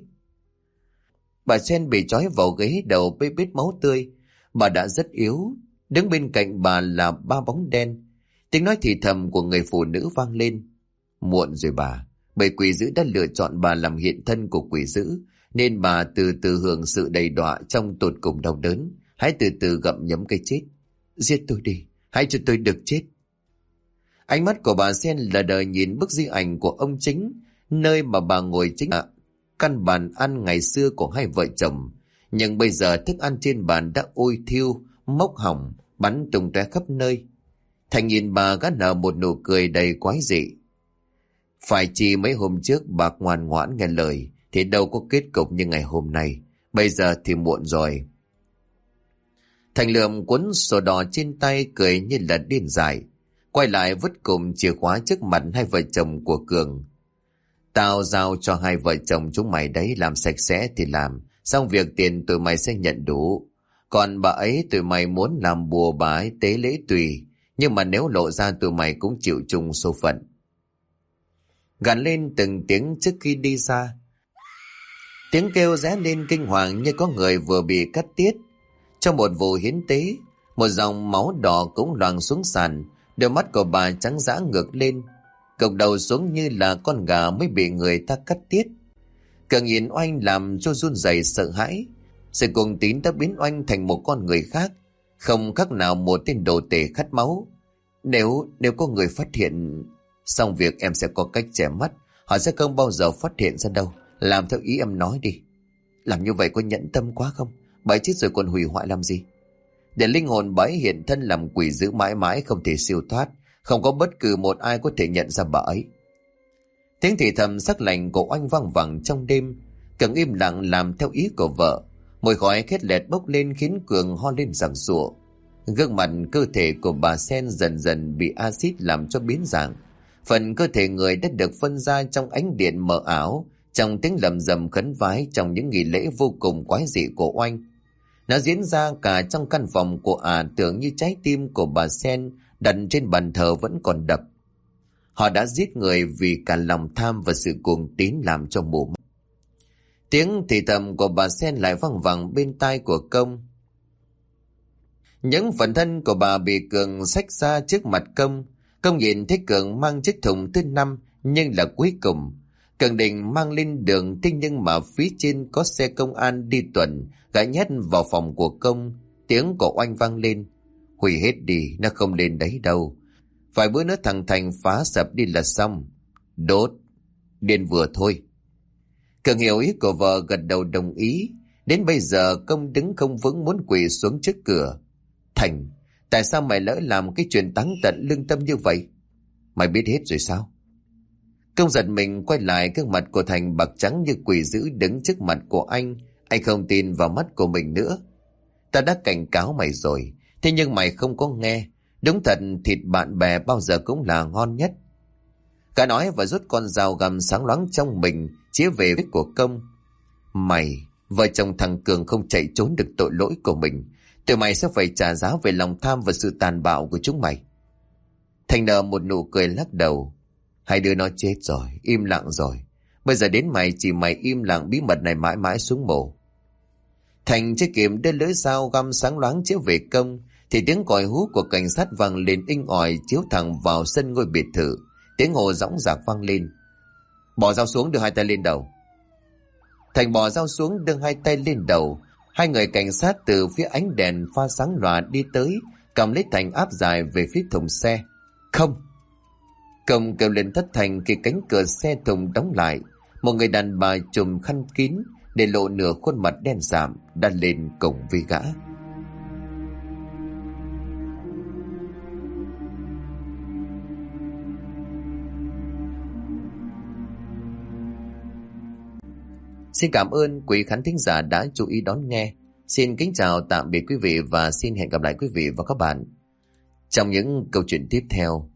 Bà Sen bị trói vào ghế đầu bê bết máu tươi. Bà đã rất yếu. Đứng bên cạnh bà là ba bóng đen. Tiếng nói thì thầm của người phụ nữ vang lên. Muộn rồi bà, bởi quỷ dữ đã lựa chọn bà làm hiện thân của quỷ dữ, nên bà từ từ hưởng sự đầy đọa trong tột cùng đau đớn. Hãy từ từ gặm nhấm cái chết. Giết tôi đi, hãy cho tôi được chết. Ánh mắt của bà Sen lờ đờ nhìn bức di ảnh của ông Chính, nơi mà bà ngồi chính là căn bàn ăn ngày xưa của hai vợ chồng. Nhưng bây giờ thức ăn trên bàn đã ôi thiêu, mốc hỏng, bắn tung tóe khắp nơi. Thành nhìn bà gã nở một nụ cười đầy quái dị. Phải chỉ mấy hôm trước bà ngoan ngoãn nghe lời thì đâu có kết cục như ngày hôm nay. Bây giờ thì muộn rồi. Thành Lượm cuốn sổ đỏ trên tay cười như là điên dại. Quay lại vứt cụm chìa khóa trước mặt hai vợ chồng của Cường. Tao giao cho hai vợ chồng chúng mày đấy, làm sạch sẽ thì làm. Xong việc tiền tụi mày sẽ nhận đủ. Còn bà ấy tụi mày muốn làm bùa bà ấy tế lễ tùy. Nhưng mà nếu lộ ra tụi mày cũng chịu chung số phận. Gằn lên từng tiếng trước khi đi xa. Tiếng kêu ré lên kinh hoàng như có người vừa bị cắt tiết. Trong một vụ hiến tế, một dòng máu đỏ cũng loằng xuống sàn. Đôi mắt của bà trắng dã ngược lên, gục đầu xuống như là con gà mới bị người ta cắt tiết. Cường nhìn Oanh làm cho run rẩy sợ hãi. Sự cuồng tín đã biến Oanh thành một con người khác, không khác nào một tên đồ tể khát máu. Nếu có người phát hiện, xong việc em sẽ có cách che mắt. Họ sẽ không bao giờ phát hiện ra đâu. Làm theo ý em nói đi. Làm như vậy có nhẫn tâm quá không? Bà ấy chết rồi còn hủy hoại làm gì? Để linh hồn bà ấy hiện thân làm quỷ dữ mãi mãi không thể siêu thoát. Không có bất cứ một ai có thể nhận ra bà ấy. Tiếng thì thầm sắc lạnh của Oanh vang vẳng trong đêm. Cường im lặng làm theo ý của vợ. Mùi khói khét lẹt bốc lên khiến Cường ho lên giằng giụa. Gương mặt cơ thể của bà Sen dần dần bị axit làm cho biến dạng. Phần cơ thể người đã được phân ra trong ánh điện mờ ảo, trong tiếng lầm rầm khấn vái, trong những nghi lễ vô cùng quái dị của Oanh. Nó diễn ra cả trong căn phòng của tưởng như trái tim của bà Sen đặt trên bàn thờ vẫn còn đập. Họ đã giết người vì cả lòng tham và sự cuồng tín làm cho mù mắt. Tiếng thì thầm của bà Sen lại vang vẳng bên tai của Công. Những phần thân của bà bị Cường xách ra trước mặt Công. Công nhìn thấy Cường mang chiếc thùng thứ 5, nhưng là cuối cùng. Cường định mang lên đường, thế nhưng mà phía trên có xe công an đi tuần, gã nhét vào phòng của Công. Tiếng của Oanh vang lên. Hủy hết đi, nó không lên đấy đâu. Vài bữa nữa thằng Thành phá sập đi là xong. Đốt. Điên vừa thôi. Cường hiểu ý của vợ, gật đầu đồng ý. Đến bây giờ Công đứng không vững muốn quỳ xuống trước cửa. Thành, tại sao mày lỡ làm cái chuyện táng tận lương tâm như vậy? Mày biết hết rồi sao? Công giật mình quay lại, gương mặt của Thành bạc trắng như quỷ dữ đứng trước mặt của anh. Anh không tin vào mắt của mình nữa. Ta đã cảnh cáo mày rồi, thế nhưng mày không có nghe. Đúng thật, thịt bạn bè bao giờ cũng là ngon nhất. Cả nói và rút con dao găm sáng loáng trong mình chĩa về vết của Công. Mày, vợ chồng thằng Cường không chạy trốn được tội lỗi của mình. Tụi mày sẽ phải trả giá về lòng tham và sự tàn bạo của chúng mày. Thành nở một nụ cười lắc đầu. Hai đứa nó chết rồi, im lặng rồi. Bây giờ đến mày, chỉ mày im lặng bí mật này mãi mãi xuống mồ. Thành chưa kịp đưa lưỡi dao găm sáng loáng chiếu về Công thì tiếng còi hú của cảnh sát vang lên inh ỏi chiếu thẳng vào sân ngôi biệt thự. Tiếng hồ dõng dạc vang lên. Bỏ dao xuống, đưa hai tay lên đầu. Thành bỏ dao xuống, đưa hai tay lên đầu. Hai người cảnh sát từ phía ánh đèn pha sáng lòa đi tới, cầm lấy Thành áp dài về phía thùng xe. Không! Công kêu lên thất thanh khi cánh cửa xe thùng đóng lại. Một người đàn bà trùm khăn kín để lộ nửa khuôn mặt đen sạm đã lên cùng với gã. Xin cảm ơn quý khán thính giả đã chú ý đón nghe. Xin kính chào tạm biệt quý vị và xin hẹn gặp lại quý vị và các bạn trong những câu chuyện tiếp theo.